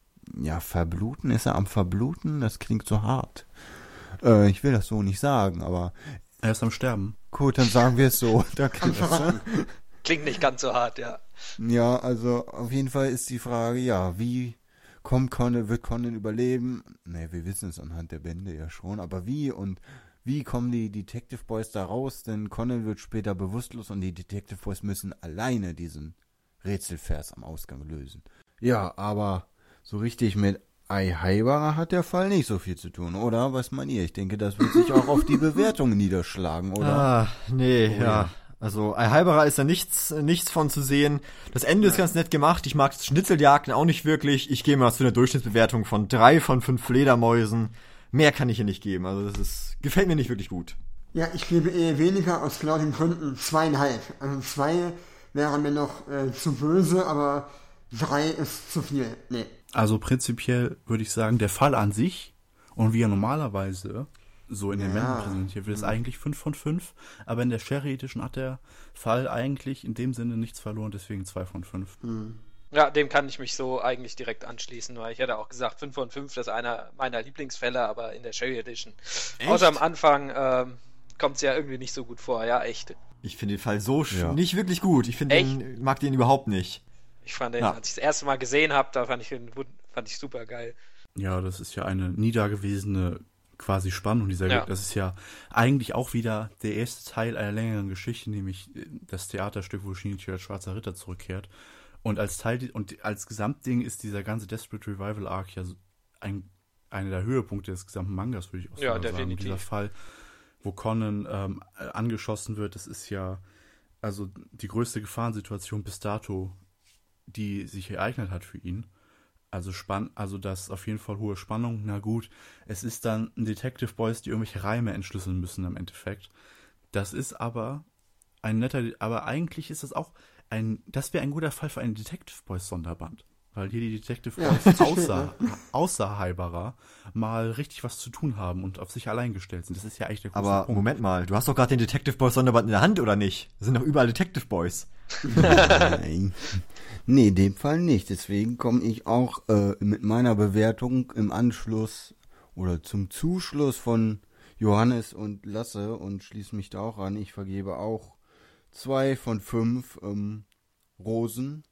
C: ja, verbluten? Ist er am Verbluten? Das klingt so hart. Äh, ich will das so nicht sagen, aber...
D: Er ist am Sterben.
C: Gut, dann sagen wir es so. Da klingt, das,
E: klingt nicht ganz so hart, ja.
C: Ja, also auf jeden Fall ist die Frage, ja, wie kommt Conan, wird Conan überleben? Ne, wir wissen es anhand der Bände ja schon, aber wie und wie kommen die Detective Boys da raus? Denn Conan wird später bewusstlos und die Detective Boys müssen alleine diesen Rätselvers am Ausgang lösen. Ja, aber so richtig mit Aihaibara hat der Fall nicht so viel zu tun, oder? Was meint ihr? Ich denke, das wird sich auch auf die Bewertung niederschlagen, oder?
A: Ah, nee,
C: Oh,
A: ja.
C: ja.
A: Also Aihaibara ist da nichts, nichts von zu sehen. Das Ende ist ganz nett gemacht. Ich mag Schnitzeljagden auch nicht wirklich. Ich gehe mal zu einer Durchschnittsbewertung von drei von fünf Fledermäusen. Mehr kann ich hier nicht geben. Also das ist, gefällt mir nicht wirklich gut.
B: Ja, ich gebe eher weniger aus genau den Gründen zweieinhalb. Also zwei wäre mir noch äh, zu böse, aber drei ist zu viel. Nee.
D: Also prinzipiell würde ich sagen, der Fall an sich und wie er normalerweise so in den
B: Ja.
D: Bänden präsentiert wird, ist eigentlich fünf von fünf. Aber in der Sherry Edition hat der Fall eigentlich in dem Sinne nichts verloren, deswegen zwei von fünf.
E: Ja, dem kann ich mich so eigentlich direkt anschließen, weil ich hätte auch gesagt, fünf von fünf, das ist einer meiner Lieblingsfälle, aber in der Sherry Edition.
A: Echt?
E: Außer am Anfang ähm, kommt es ja irgendwie nicht so gut vor, ja, echt.
A: Ich finde den Fall so sch-
C: Ja.
A: nicht wirklich gut. Ich finde
E: Echt?
A: den, mag den überhaupt nicht.
E: Ich fand den,
A: Ja.
E: als ich das erste Mal gesehen habe, da fand ich den fand ich super geil.
D: Ja, das ist ja eine nie dagewesene quasi Spannung dieser
E: Ja.
D: Ge- Das ist ja eigentlich auch wieder der erste Teil einer längeren Geschichte, nämlich äh, das Theaterstück, wo Shinichi als schwarzer Ritter zurückkehrt. Und als Teil di- und als Gesamtding ist dieser ganze Desperate Revival Arc ja so ein, einer der Höhepunkte des gesamten Mangas, würde ich auch
E: Ja,
D: sogar sagen.
E: definitiv.
D: Dieser Fall, wo Conan ähm, äh, angeschossen wird, das ist ja also die größte Gefahrensituation bis dato, die sich ereignet hat für ihn. Also spann, also das ist auf jeden Fall hohe Spannung. Na gut, es ist dann ein Detective Boys, die irgendwelche Reime entschlüsseln müssen im Endeffekt. Das ist aber ein netter, aber eigentlich ist das auch ein, das wäre ein guter Fall für einen Detective Boys Sonderband. Weil hier die Detective
B: Ja,
D: Boys
B: das stimmt,
D: außer, außer Haibara mal richtig was zu tun haben und auf sich allein gestellt sind. Das ist ja echt der große
A: Aber
D: Punkt.
A: Moment mal, du hast doch gerade den Detective Boys Sonderband in der Hand, oder nicht? Das sind doch überall Detective Boys.
C: Nein. Nee, in dem Fall nicht. Deswegen komme ich auch äh, mit meiner Bewertung im Anschluss oder zum Zuschluss von Johannes und Lasse und schließe mich da auch an. Ich vergebe auch zwei von fünf ähm, Rosen,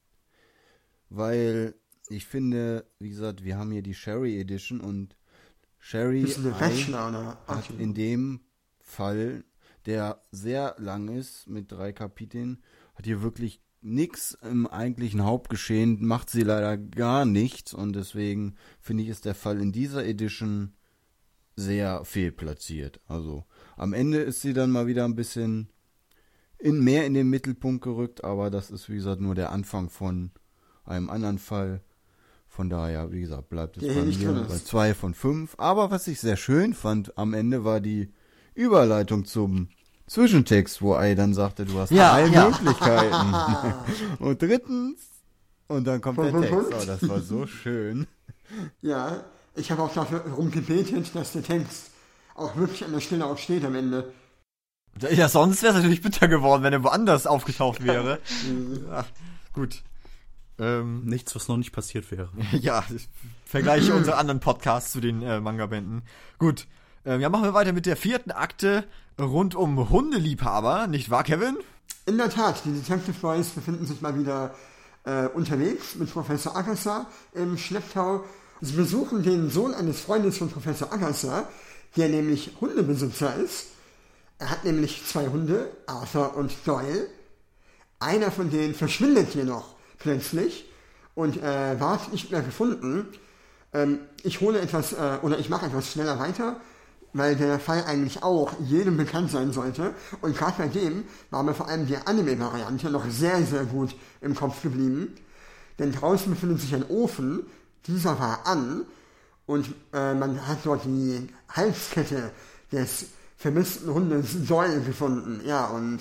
C: weil ich finde, wie gesagt, wir haben hier die Sherry Edition und Sherry
B: Bist du eine
C: Eye
B: Bachelor oder?
C: hat
B: Okay.
C: in dem Fall, der sehr lang ist, mit drei Kapiteln, hat hier wirklich nichts im eigentlichen Hauptgeschehen, macht sie leider gar nichts und deswegen finde ich, ist der Fall in dieser Edition sehr fehlplatziert. Also am Ende ist sie dann mal wieder ein bisschen in, mehr in den Mittelpunkt gerückt, aber das ist wie gesagt nur der Anfang von einem anderen Fall. Von daher, wie gesagt, bleibt es
B: Der
C: bei
B: hier nicht
C: mir
B: drin ist.
C: bei zwei von fünf. Aber was ich sehr schön fand am Ende war die Überleitung zum Zwischentext, wo Ai dann sagte, du hast
A: Ja,
C: drei
A: ja.
C: Möglichkeiten. Und drittens, und dann kommt der
B: Punkt,
C: Text.
B: Punkt,
C: Oh,
B: Punkt.
C: das war so schön.
B: Ja, ich habe auch darum gebetet, dass der Text auch wirklich an der Stelle auch steht am Ende.
A: Ja, sonst wäre es natürlich bitter geworden, wenn er woanders aufgetaucht wäre. Ja, gut. Ähm,
D: Nichts, was noch nicht passiert wäre.
A: ja, ich vergleiche unsere anderen Podcasts zu den äh, Manga-Bänden. Gut. Ähm, ja, machen wir weiter mit der vierten Akte rund um Hundeliebhaber, nicht wahr, Kevin?
B: In der Tat, die Detective Boys befinden sich mal wieder äh, unterwegs mit Professor Agassa im Schlepptau. Sie besuchen den Sohn eines Freundes von Professor Agassa, der nämlich Hundebesitzer ist. Er hat nämlich zwei Hunde, Arthur und Doyle. Einer von denen verschwindet jedoch plötzlich und äh, wird nicht mehr gefunden. Ähm, ich hole etwas, äh, oder ich mache etwas schneller weiter, weil der Fall eigentlich auch jedem bekannt sein sollte. Und gerade bei dem war mir vor allem die Anime-Variante noch sehr, sehr gut im Kopf geblieben. Denn draußen befindet sich ein Ofen, dieser war an und äh, man hat dort die Halskette des vermissten Hundes Doyle gefunden. Ja, und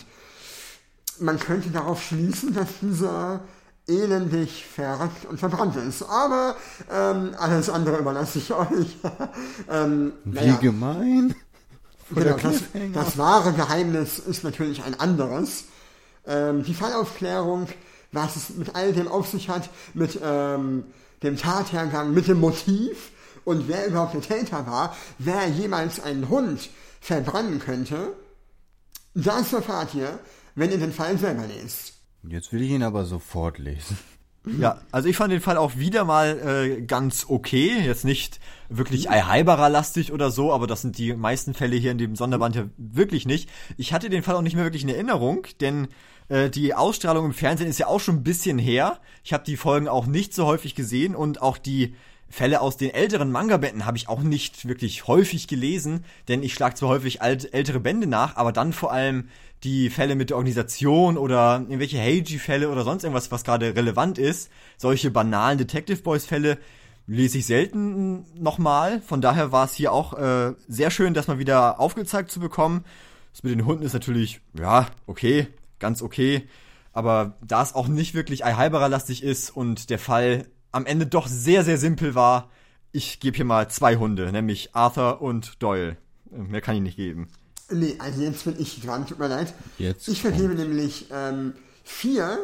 B: man könnte darauf schließen, dass dieser elendig verreckt und verbrannt ist. Aber ähm, alles andere überlasse ich euch. ähm,
C: Wie
B: naja.
C: gemein.
B: Genau, das, das wahre Geheimnis ist natürlich ein anderes. Ähm, die Fallaufklärung, was es mit all dem auf sich hat, mit ähm, dem Tathergang, mit dem Motiv und wer überhaupt der Täter war, wer jemals einen Hund verbrennen könnte, das erfahrt ihr, wenn ihr den Fall selber lest.
C: Jetzt will ich ihn aber sofort lesen.
A: Ja, also ich fand den Fall auch wieder mal äh, ganz okay. Jetzt nicht wirklich Alheiberer-lastig oder so, aber das sind die meisten Fälle hier in dem Sonderband ja wirklich nicht. Ich hatte den Fall auch nicht mehr wirklich in Erinnerung, denn äh, die Ausstrahlung im Fernsehen ist ja auch schon ein bisschen her. Ich habe die Folgen auch nicht so häufig gesehen und auch die Fälle aus den älteren Manga-Bänden habe ich auch nicht wirklich häufig gelesen, denn ich schlage zwar häufig alt, ältere Bände nach, aber dann vor allem die Fälle mit der Organisation oder irgendwelche Heiji-Fälle oder sonst irgendwas, was gerade relevant ist. Solche banalen Detective Boys-Fälle lese ich selten nochmal. Von daher war es hier auch äh, sehr schön, das mal wieder aufgezeigt zu bekommen. Das mit den Hunden ist natürlich, ja, okay, ganz okay. Aber da es auch nicht wirklich Alheiberer-lastig ist und der Fall am Ende doch sehr, sehr simpel war, ich gebe hier mal zwei Hunde, nämlich Arthur und Doyle. Mehr kann ich nicht geben.
B: Nee, also jetzt bin ich dran, tut mir leid.
C: Jetzt
B: ich vergebe nämlich ähm, vier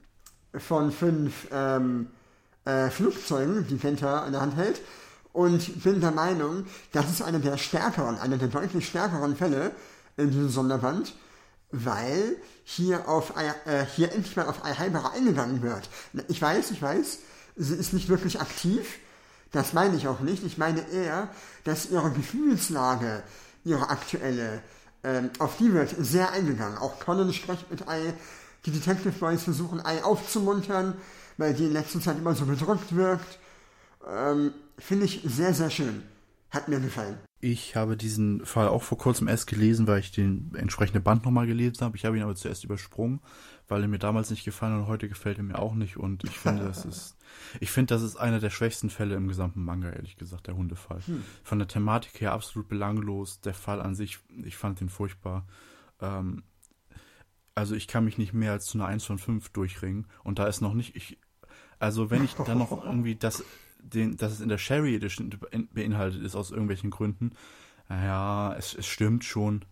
B: von fünf ähm, äh, Flugzeugen, die Penta in der Hand hält, und bin der Meinung, das ist einer der stärkeren, einer der deutlich stärkeren Fälle in diesem Sonderband, weil hier auf äh, hier endlich mal auf Alheiberer eingegangen wird. Ich weiß, ich weiß, sie ist nicht wirklich aktiv, das meine ich auch nicht. Ich meine eher, dass ihre Gefühlslage, ihre aktuelle, ähm, auf die wird sehr eingegangen. Auch Conan spricht mit Ai, die Detective Boys versuchen Ai aufzumuntern, weil die in letzter Zeit immer so bedrückt wirkt. Ähm, finde ich sehr, sehr schön. Hat mir gefallen.
D: Ich habe diesen Fall auch vor kurzem erst gelesen, weil ich den entsprechenden Band nochmal gelesen habe. Ich habe ihn aber zuerst übersprungen, weil er mir damals nicht gefallen hat und heute gefällt er mir auch nicht. Und ich finde, das ist, ich finde, das ist einer der schwächsten Fälle im gesamten Manga, ehrlich gesagt, der Hundefall. Hm. Von der Thematik her absolut belanglos. Der Fall an sich, ich fand den furchtbar. Ähm, also ich kann mich nicht mehr als zu einer eins von fünf durchringen. Und da ist noch nicht, ich, also wenn ich dann noch irgendwie das... Den, dass es in der Sherry Edition beinhaltet ist aus irgendwelchen Gründen. Ja, es, es stimmt schon.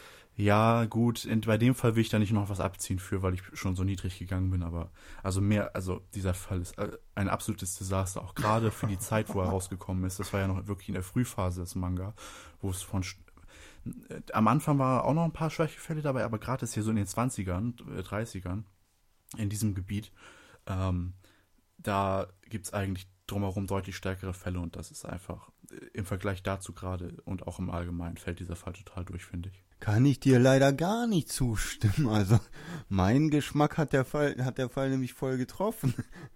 D: Ja, gut, in, bei dem Fall will ich da nicht noch was abziehen für, weil ich schon so niedrig gegangen bin, aber also mehr, also dieser Fall ist ein absolutes Desaster, auch gerade für die Zeit, wo er rausgekommen ist. Das war ja noch wirklich in der Frühphase des Manga, wo es von am Anfang war auch noch ein paar Schwächefälle dabei, aber gerade ist hier so in den zwanzigern, dreißigern in diesem Gebiet, ähm, da gibt's eigentlich drumherum deutlich stärkere Fälle und das ist einfach im Vergleich dazu gerade und auch im Allgemeinen fällt dieser Fall total durch, finde ich.
C: Kann ich dir leider gar nicht zustimmen. Also mein Geschmack hat der Fall, hat der Fall nämlich voll getroffen.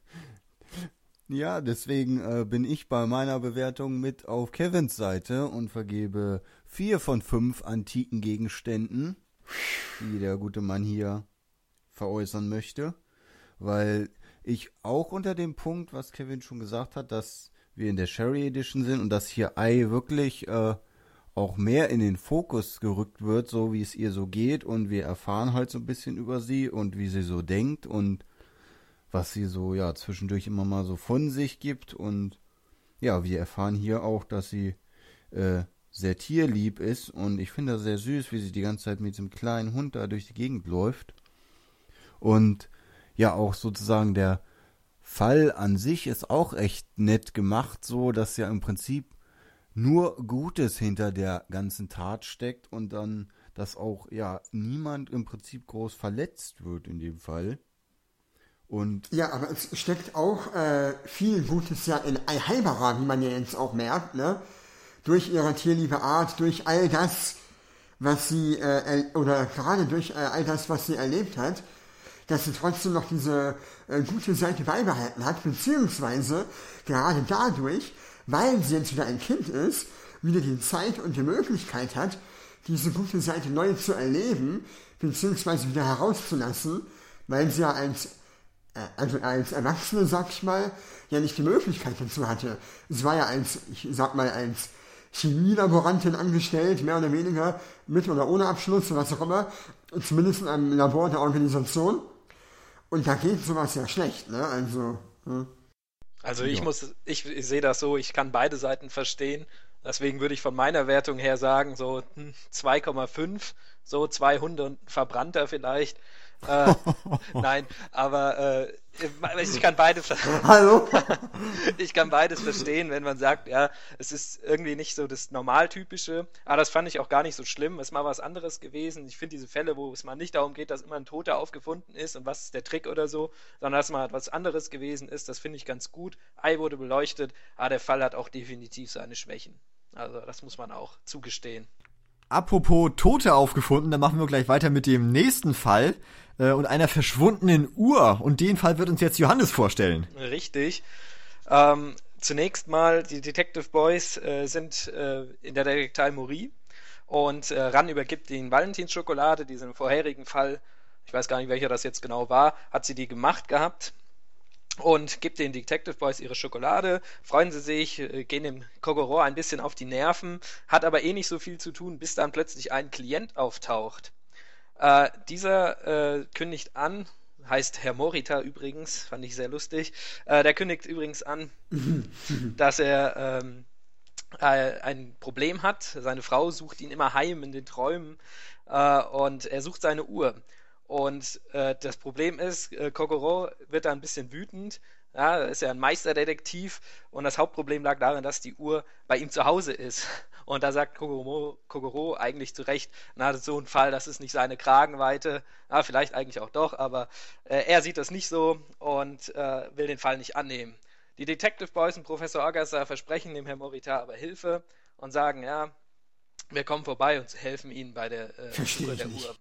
C: Ja, deswegen äh, bin ich bei meiner Bewertung mit auf Kevins Seite und vergebe vier von fünf antiken Gegenständen, die der gute Mann hier veräußern möchte, weil ich auch unter dem Punkt, was Kevin schon gesagt hat, dass wir in der Sherry Edition sind und dass hier Ai wirklich äh, auch mehr in den Fokus gerückt wird, so wie es ihr so geht und wir erfahren halt so ein bisschen über sie und wie sie so denkt und was sie so ja zwischendurch immer mal so von sich gibt und ja, wir erfahren hier auch, dass sie äh, sehr tierlieb ist und ich finde das sehr süß, wie sie die ganze Zeit mit diesem kleinen Hund da durch die Gegend läuft und ja, auch sozusagen der Fall an sich ist auch echt nett gemacht, so dass ja im Prinzip nur Gutes hinter der ganzen Tat steckt und dann, dass auch ja niemand im Prinzip groß verletzt wird in dem Fall. Und
B: ja, aber es steckt auch äh, viel Gutes ja in Alheiberer, wie man ja jetzt auch merkt, ne? Durch ihre tierliebe Art, durch all das, was sie, äh, oder gerade durch äh, all das, was sie erlebt hat, dass sie trotzdem noch diese äh, gute Seite beibehalten hat, beziehungsweise gerade dadurch weil sie jetzt wieder ein Kind ist, wieder die Zeit und die Möglichkeit hat, diese gute Seite neu zu erleben, beziehungsweise wieder herauszulassen, weil sie ja als, äh, also als Erwachsene, sag ich mal, ja nicht die Möglichkeit dazu hatte. Sie war ja als, ich sag mal, als Chemielaborantin angestellt, mehr oder weniger, mit oder ohne Abschluss oder was auch immer, zumindest in einem Labor der Organisation. Und da geht sowas ja schlecht, ne? Also, hm.
E: Also ich ja. muss, ich, ich sehe das so, ich kann beide Seiten verstehen. Deswegen würde ich von meiner Wertung her sagen, so zwei Komma fünf, so zwei Hunde und ein Verbrannter vielleicht. Äh, nein, aber äh, ich kann beides
B: Hallo?
E: ich kann beides verstehen, wenn man sagt, ja, es ist irgendwie nicht so das Normaltypische, aber das fand ich auch gar nicht so schlimm, es ist mal was anderes gewesen. Ich finde diese Fälle, wo es mal nicht darum geht, dass immer ein Toter aufgefunden ist und was ist der Trick oder so, sondern dass mal was anderes gewesen ist, das finde ich ganz gut. Ei wurde beleuchtet, aber der Fall hat auch definitiv seine Schwächen. Also das muss man auch zugestehen.
A: Apropos Tote aufgefunden, dann machen wir gleich weiter mit dem nächsten Fall äh, und einer verschwundenen Uhr. Und den Fall wird uns jetzt Johannes vorstellen.
E: Richtig. Ähm, zunächst mal, die Detective Boys äh, sind äh, in der Detektei Mori und äh, Ran übergibt ihnen Valentinsschokolade, diesen vorherigen Fall, ich weiß gar nicht, welcher das jetzt genau war, hat sie die gemacht gehabt. Und gibt den Detective Boys ihre Schokolade, freuen sie sich, gehen dem Kogoro ein bisschen auf die Nerven, hat aber eh nicht so viel zu tun, bis dann plötzlich ein Klient auftaucht. Äh, dieser äh, kündigt an, heißt Herr Morita übrigens, fand ich sehr lustig, äh, der kündigt übrigens an, dass er ähm, äh, ein Problem hat. Seine Frau sucht ihn immer heim in den Träumen äh, und er sucht seine Uhr. Und äh, das Problem ist, äh, Kogoro wird da ein bisschen wütend. Ja, er ist ja ein Meisterdetektiv und das Hauptproblem lag darin, dass die Uhr bei ihm zu Hause ist. Und da sagt Kogoro, Kogoro eigentlich zu Recht, na, das ist so ein Fall, das ist nicht seine Kragenweite. Ja, vielleicht eigentlich auch doch, aber äh, er sieht das nicht so und äh, will den Fall nicht annehmen. Die Detective Boys und Professor Agasser versprechen dem Herrn Morita aber Hilfe und sagen, ja, wir kommen vorbei und helfen ihnen bei der äh, Suche der Uhr.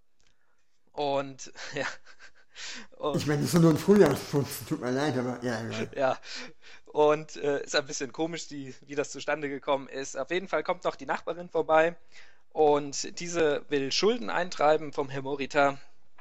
E: Und, ja. Und,
B: ich meine, das ist nur ein Frühjahrsputz, tut mir leid, aber ja. Ja,
E: ja. Und äh, ist ein bisschen komisch, die, wie das zustande gekommen ist. Auf jeden Fall kommt noch die Nachbarin vorbei und diese will Schulden eintreiben vom Herr Morita.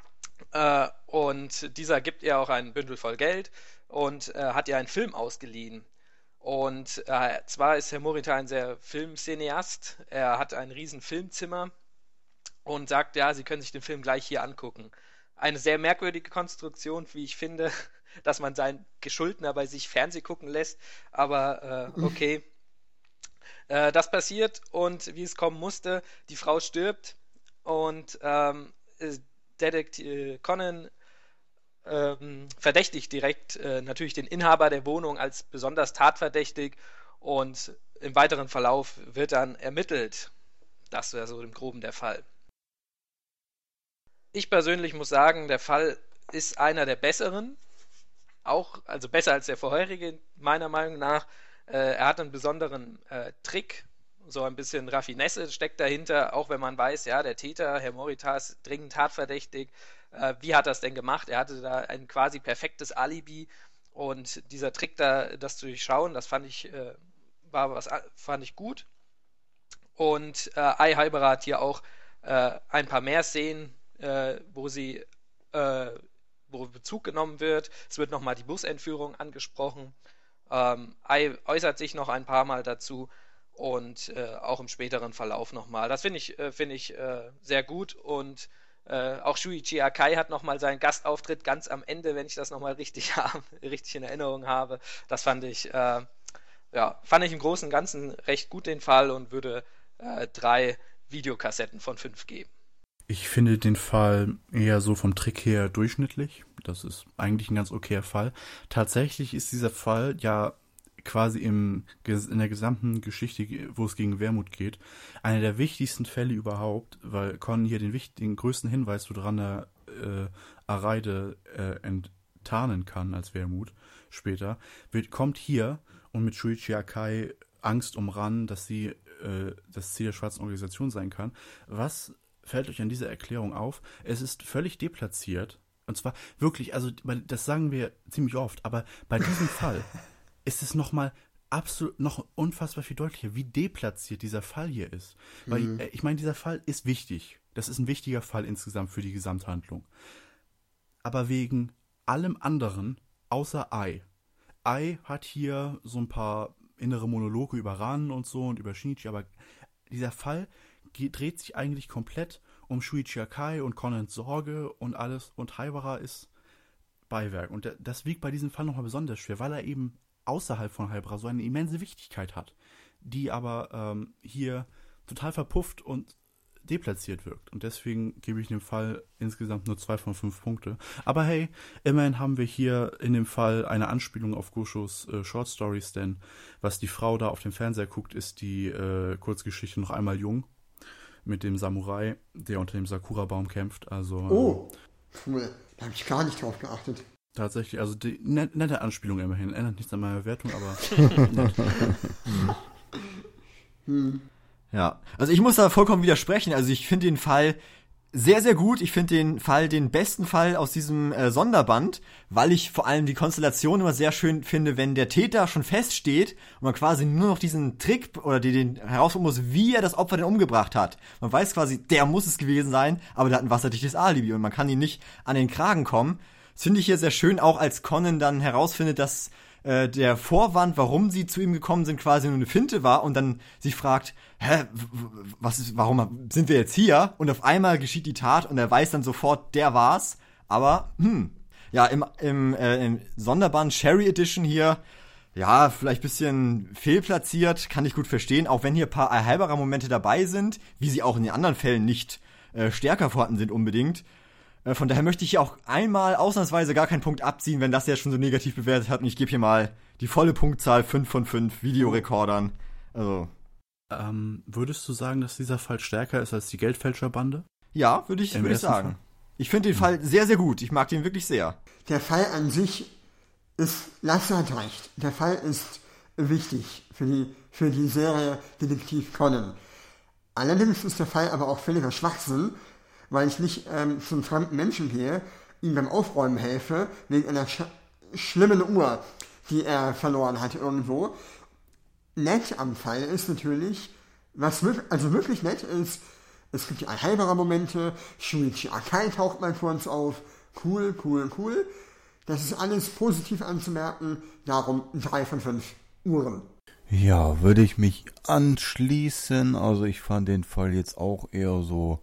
E: Äh, und dieser gibt ihr auch ein Bündel voll Geld und äh, hat ihr einen Film ausgeliehen. Und äh, zwar ist Herr Morita ein sehr Filmcineast. Er hat ein riesen Filmzimmer. Und sagt, ja, Sie können sich den Film gleich hier angucken. Eine sehr merkwürdige Konstruktion, wie ich finde, dass man seinen Geschuldner bei sich Fernseh gucken lässt, aber äh, okay. äh, das passiert und wie es kommen musste, die Frau stirbt und ähm, Detektiv Conan ähm, verdächtigt direkt äh, natürlich den Inhaber der Wohnung als besonders tatverdächtig und im weiteren Verlauf wird dann ermittelt. Das wäre so im Groben der Fall. Ich persönlich muss sagen, der Fall ist einer der besseren, auch, also besser als der vorherige, meiner Meinung nach. Äh, er hat einen besonderen äh, Trick, so ein bisschen Raffinesse steckt dahinter, auch wenn man weiß, ja, der Täter, Herr Morita, ist dringend tatverdächtig. Äh, wie hat er es denn gemacht? Er hatte da ein quasi perfektes Alibi und dieser Trick da, das zu durchschauen, das fand ich, äh, war was, fand ich gut. Und äh, Ai Haibara hat hier auch äh, ein paar mehr Szenen, Äh, wo sie äh, wo Bezug genommen wird. Es wird nochmal die Busentführung angesprochen. Ähm, Ai äußert sich noch ein paar Mal dazu und äh, auch im späteren Verlauf nochmal. Das finde ich, äh, find ich äh, sehr gut und äh, auch Shuichi Akai hat nochmal seinen Gastauftritt ganz am Ende, wenn ich das nochmal richtig, richtig in Erinnerung habe. Das fand ich, äh, ja, fand ich im Großen und Ganzen recht gut den Fall und würde äh, drei Videokassetten von fünf geben.
D: Ich finde den Fall eher so vom Trick her durchschnittlich. Das ist eigentlich ein ganz okayer Fall. Tatsächlich ist dieser Fall ja quasi im, in der gesamten Geschichte, wo es gegen Wermut geht, einer der wichtigsten Fälle überhaupt, weil Con hier den wichtigen, größten Hinweis, woran er äh, Areide äh, enttarnen kann als Wermut später, wird, kommt hier und mit Shuichi Akai Angst um Ran, dass sie äh, das Ziel der schwarzen Organisation sein kann. Was fällt euch an dieser Erklärung auf? Es ist völlig deplatziert. Und zwar wirklich, also das sagen wir ziemlich oft, aber bei diesem Fall ist es nochmal absolut noch unfassbar viel deutlicher, wie deplatziert dieser Fall hier ist. Weil, mhm. ich, ich meine, dieser Fall ist wichtig. Das ist ein wichtiger Fall insgesamt für die Gesamthandlung. Aber wegen allem anderen, außer Ai. Ai hat hier so ein paar innere Monologe über Ran und so und über Shinichi, aber dieser Fall geht, dreht sich eigentlich komplett um Shuichi Akai und Conans Sorge und alles, und Haibara ist Beiwerk. Und das wiegt bei diesem Fall nochmal besonders schwer, weil er eben außerhalb von Haibara so eine immense Wichtigkeit hat, die aber ähm, hier total verpufft und deplatziert wirkt. Und deswegen gebe ich dem Fall insgesamt nur zwei von fünf Punkte. Aber hey, immerhin haben wir hier in dem Fall eine Anspielung auf Goshos äh, Short Stories, denn was die Frau da auf dem Fernseher guckt, ist die äh, Kurzgeschichte Noch einmal jung mit dem Samurai, der unter dem Sakura-Baum kämpft. Also,
B: oh, cool. Da habe ich gar nicht drauf geachtet.
D: Tatsächlich, also die net, nette Anspielung immerhin. Ändert nichts an meiner Wertung, aber nett.
A: hm. Ja, also ich muss da vollkommen widersprechen. Also ich finde den Fall sehr, sehr gut. Ich finde den Fall den besten Fall aus diesem äh, Sonderband, weil ich vor allem die Konstellation immer sehr schön finde, wenn der Täter schon feststeht und man quasi nur noch diesen Trick oder die, den herausfinden muss, wie er das Opfer denn umgebracht hat. Man weiß quasi, der muss es gewesen sein, aber der hat ein wasserdichtes Alibi und man kann ihn nicht an den Kragen kommen. Das finde ich hier sehr schön, auch als Conan dann herausfindet, dass äh, der Vorwand, warum sie zu ihm gekommen sind, quasi nur eine Finte war und dann sich fragt, hä, was ist, warum sind wir jetzt hier? Und auf einmal geschieht die Tat und er weiß dann sofort, der war's. Aber, hm, ja, im, im, äh, im Sonderband Sherry Edition hier, ja, vielleicht ein bisschen fehlplatziert, kann ich gut verstehen, auch wenn hier ein paar Haibara-Momente dabei sind, wie sie auch in den anderen Fällen nicht äh, stärker vorhanden sind unbedingt. Äh, von daher möchte ich hier auch einmal ausnahmsweise gar keinen Punkt abziehen, wenn das ja schon so negativ bewertet hat. Und ich gebe hier mal die volle Punktzahl, fünf von fünf Videorekordern. Also...
D: Ähm, würdest du sagen, dass dieser Fall stärker ist als die Geldfälscherbande?
A: Ja, würde ich, würd ich sagen. Fall? Ich finde den Fall sehr, sehr gut. Ich mag den wirklich sehr.
B: Der Fall an sich ist, Lasse hat recht, der Fall ist wichtig für die, für die Serie Detektiv Conan. Allerdings ist der Fall aber auch völliger Schwachsinn, weil ich nicht ähm, zum fremden Menschen gehe, ihm beim Aufräumen helfe, wegen einer sch- schlimmen Uhr, die er verloren hat irgendwo. Nett am Fall ist natürlich, was wirklich, also wirklich nett ist, es gibt die Haibara-Momente, Shuichi Akai taucht mal vor uns auf, cool, cool, cool. Das ist alles positiv anzumerken, darum drei von fünf Uhren.
C: Ja, würde ich mich anschließen, also ich fand den Fall jetzt auch eher so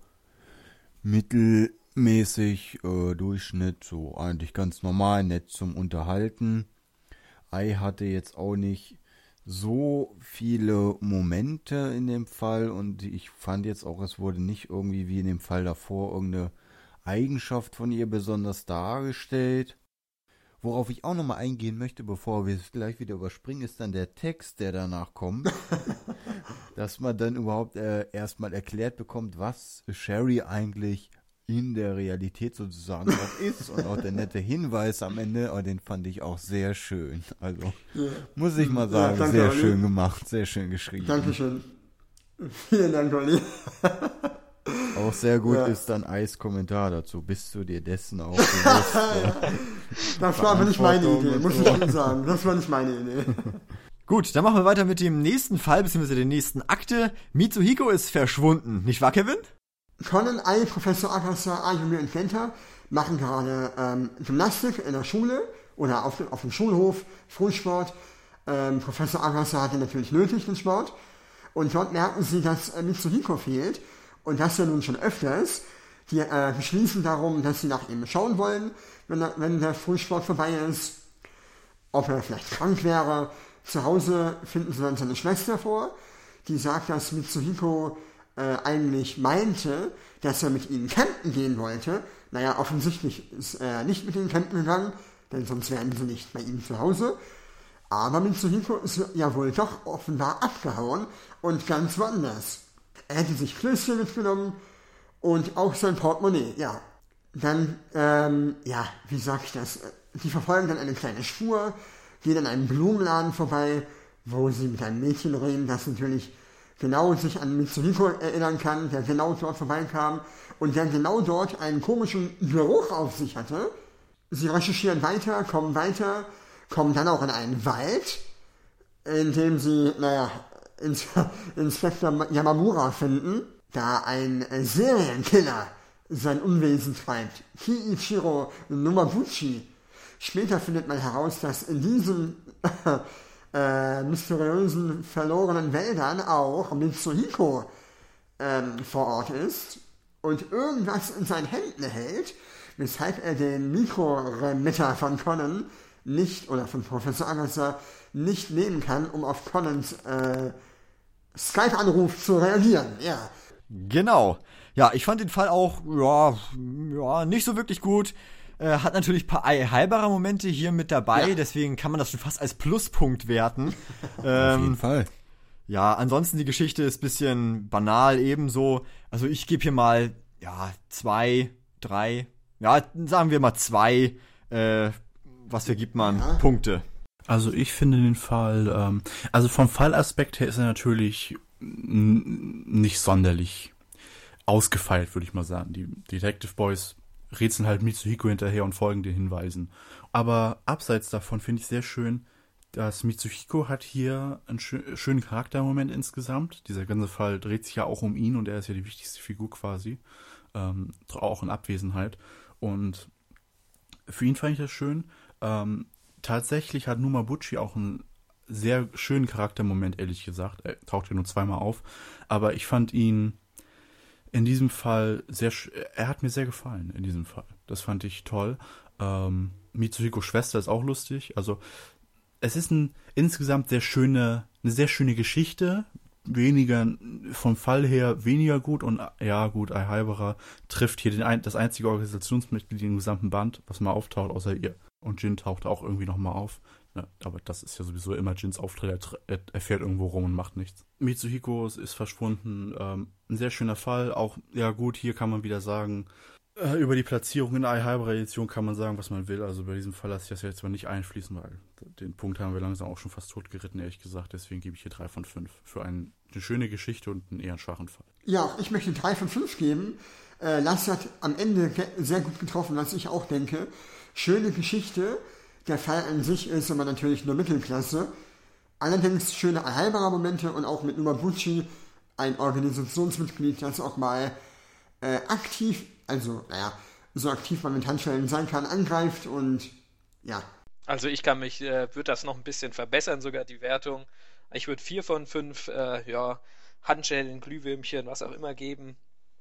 C: mittelmäßig, äh, Durchschnitt, so eigentlich ganz normal, nett zum Unterhalten. Ai hatte jetzt auch nicht so viele Momente in dem Fall und ich fand jetzt auch, es wurde nicht irgendwie wie in dem Fall davor irgendeine Eigenschaft von ihr besonders dargestellt. Worauf ich auch nochmal eingehen möchte, bevor wir es gleich wieder überspringen, ist dann der Text, der danach kommt. Dass man dann überhaupt äh, erstmal erklärt bekommt, was Sherry eigentlich in der Realität sozusagen auch ist und auch der nette Hinweis am Ende, oh, den fand ich auch sehr schön. Also ja. Muss ich mal sagen, ja, sehr Olli. Schön gemacht, sehr schön geschrieben.
B: Dankeschön. Vielen Dank, Olli.
C: Auch sehr gut ja. ist dann Eis Kommentar dazu. Bist du dir dessen auch bewusst?
B: Ja. Das war aber nicht meine Idee, muss ich Ihnen sagen. Das war nicht meine Idee.
A: Gut, dann machen wir weiter mit dem nächsten Fall, beziehungsweise der nächsten Akte. Mitsuhiko ist verschwunden, nicht wahr, Kevin?
B: Conan, Ai, Professor Akasa, Ayumi und Kenta machen gerade ähm, Gymnastik in der Schule oder auf, auf dem Schulhof, Frühsport. Ähm, Professor Akasa hatte natürlich nötig den Sport. Und dort merken sie, dass äh, Mitsuhiko fehlt. Und das ja nun schon öfters. Die äh, beschließen darum, dass sie nach ihm schauen wollen, wenn, er, wenn der Frühsport vorbei ist. Ob er vielleicht krank wäre. Zu Hause finden sie dann seine Schwester vor. Die sagt, dass Mitsuhiko Äh, eigentlich meinte, dass er mit ihnen campen gehen wollte. Naja, offensichtlich ist er nicht mit ihnen campen gegangen, denn sonst wären sie nicht bei ihm zu Hause. Aber Mitsuhiko ist ja wohl doch offenbar abgehauen und ganz woanders. Er hätte sich Klößchen mitgenommen und auch sein Portemonnaie, ja. Dann, ähm, ja, wie sag ich das? Die verfolgen dann eine kleine Spur, gehen an einem Blumenladen vorbei, wo sie mit einem Mädchen reden, das natürlich genau sich an Mitsuhiko erinnern kann, der genau dort vorbeikam und der genau dort einen komischen Geruch auf sich hatte. Sie recherchieren weiter, kommen weiter, kommen dann auch in einen Wald, indem sie, naja, Ins- Inspektor Yamamura finden, da ein äh, Serienkiller sein Unwesen treibt. Kiichiro Numabuchi. Später findet man heraus, dass in diesen äh, mysteriösen verlorenen Wäldern auch Mitsuhiko ähm, vor Ort ist und irgendwas in seinen Händen hält, weshalb er den Mikroremitter von Conan nicht, oder von Professor Agasser, nicht nehmen kann, um auf Conans äh, Skype-Anruf zu reagieren, ja.
A: Genau. Ja, ich fand den Fall auch, ja, ja, nicht so wirklich gut. Äh, hat natürlich ein paar halberer Momente hier mit dabei,
B: Ja.
A: deswegen kann man das schon fast als Pluspunkt werten.
C: Auf
A: ähm,
C: jeden Fall.
A: Ja, ansonsten die Geschichte ist ein bisschen banal ebenso. Also ich gebe hier mal, ja, zwei, drei, ja, sagen wir mal zwei, äh, was vergibt man?
B: Ja.
A: Punkte.
D: Also ich finde den Fall, ähm, also vom Fallaspekt her ist er natürlich n- nicht sonderlich ausgefeilt, würde ich mal sagen. Die Detective Boys rätseln halt Mitsuhiko hinterher und folgen den Hinweisen. Aber abseits davon finde ich sehr schön, dass Mitsuhiko hat hier einen schö- schönen Charaktermoment insgesamt. Dieser ganze Fall dreht sich ja auch um ihn und er ist ja die wichtigste Figur quasi, ähm, auch in Abwesenheit. Und für ihn fand ich das schön. Ähm, tatsächlich hat Numabuchi auch einen sehr schönen Charaktermoment, ehrlich gesagt. Er taucht ja nur zweimal auf. Aber ich fand ihn in diesem Fall sehr, sch- er hat mir sehr gefallen in diesem Fall. Das fand ich toll. Ähm, Mitsuhikos Schwester ist auch lustig. Also es ist ein insgesamt sehr schöne, eine sehr schöne Geschichte. Weniger, vom Fall her weniger gut und ja gut, Aihaibara trifft hier den ein, das einzige Organisationsmitglied im gesamten Band, was mal auftaucht, außer ihr. Und Jin taucht auch irgendwie nochmal auf. Ja, aber das ist ja sowieso immer Jins Auftritt. Er, tr- er, er fährt irgendwo rum und macht nichts. Mitsuhiko ist verschwunden. Ähm, ein sehr schöner Fall. Auch, ja gut, hier kann man wieder sagen, äh, über die Platzierung in der Aihaibara-Edition kann man sagen, was man will. Also bei diesem Fall lasse ich das jetzt mal nicht einfließen, weil den Punkt haben wir langsam auch schon fast tot geritten, ehrlich gesagt. Deswegen gebe ich hier drei von fünf. Für ein, eine schöne Geschichte und einen eher schwachen Fall.
B: Ja, auch ich möchte drei von fünf geben. Äh, Lars hat am Ende ge- sehr gut getroffen, was ich auch denke. Schöne Geschichte. Der Fall an sich ist aber natürlich nur Mittelklasse. Allerdings schöne Aihaibara-Momente und auch mit Numabuchi, ein Organisationsmitglied, das auch mal äh, aktiv, also naja, so aktiv man mit Handschellen sein kann, angreift und ja.
E: Also ich kann mich, äh, würde das noch ein bisschen verbessern, sogar die Wertung. Ich würde vier von fünf, äh, ja, Handschellen, Glühwürmchen, was auch immer geben,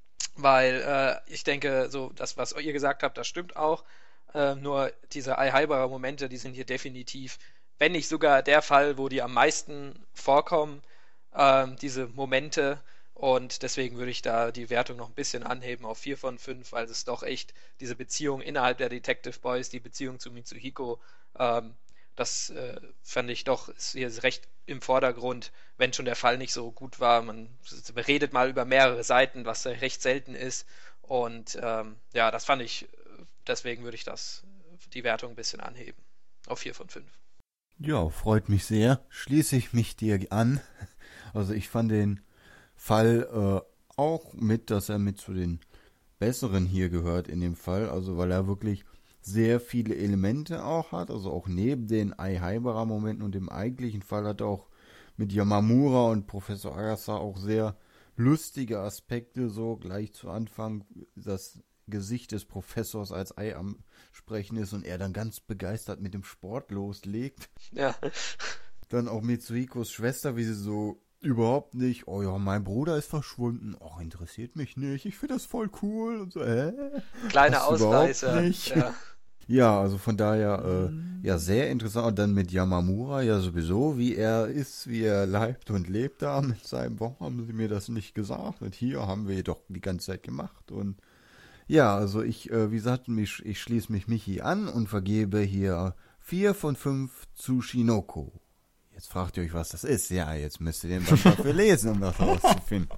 E: weil äh, ich denke, so das, was ihr gesagt habt, das stimmt auch. Äh, nur diese Aihaibara-Momente, die sind hier definitiv, wenn nicht sogar der Fall, wo die am meisten vorkommen, ähm, diese Momente. Und deswegen würde ich da die Wertung noch ein bisschen anheben auf vier von fünf, weil es doch echt diese Beziehung innerhalb der Detective Boys, die Beziehung zu Mitsuhiko, ähm, das äh, fand ich doch ist hier recht im Vordergrund, wenn schon der Fall nicht so gut war. Man redet mal über mehrere Seiten, was recht selten ist. Und ähm, ja, das fand ich, deswegen würde ich das, die Wertung ein bisschen anheben. Auf vier von fünf.
C: Ja, freut mich sehr. Schließe ich mich dir an. Also ich fand den Fall äh, auch mit, dass er mit zu den besseren hier gehört in dem Fall. Also weil er wirklich sehr viele Elemente auch hat. Also auch neben den Aihaibara-Momenten und dem eigentlichen Fall hat er auch mit Yamamura und Professor Agasa auch sehr lustige Aspekte. So gleich zu Anfang das Gesicht des Professors als Ei am Sprechen ist und er dann ganz begeistert mit dem Sport loslegt.
E: Ja.
C: Dann auch Mitsuhikos Schwester, wie sie so überhaupt nicht, oh ja, mein Bruder ist verschwunden, oh, interessiert mich nicht, ich finde das voll cool und so, äh.
E: Kleiner
C: das überhaupt
E: Ausreißer.
C: nicht.
E: Ja.
C: Ja, also von daher, äh, ja, sehr interessant. Und dann mit Yamamura ja sowieso, wie er ist, wie er leibt und lebt da mit seinem, warum haben sie mir das nicht gesagt? Und hier haben wir doch die ganze Zeit gemacht. Und ja, also ich, äh, wie gesagt, mich, ich schließe mich Michi an und vergebe hier vier von fünf zu Shinoko. Jetzt fragt ihr euch, was das ist. Ja, jetzt müsst ihr den Band dafür lesen, um das herauszufinden.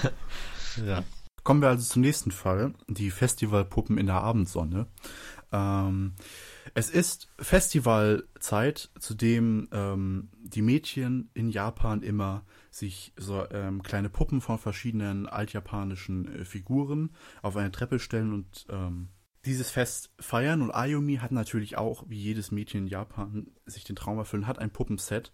D: Ja. Kommen wir also zum nächsten Fall, die Festivalpuppen in der Abendsonne. Ähm, es ist Festivalzeit, zu dem ähm, die Mädchen in Japan immer sich so ähm, kleine Puppen von verschiedenen altjapanischen äh, Figuren auf eine Treppe stellen und ähm, dieses Fest feiern. Und Ayumi hat natürlich auch, wie jedes Mädchen in Japan, sich den Traum erfüllen, hat ein Puppenset.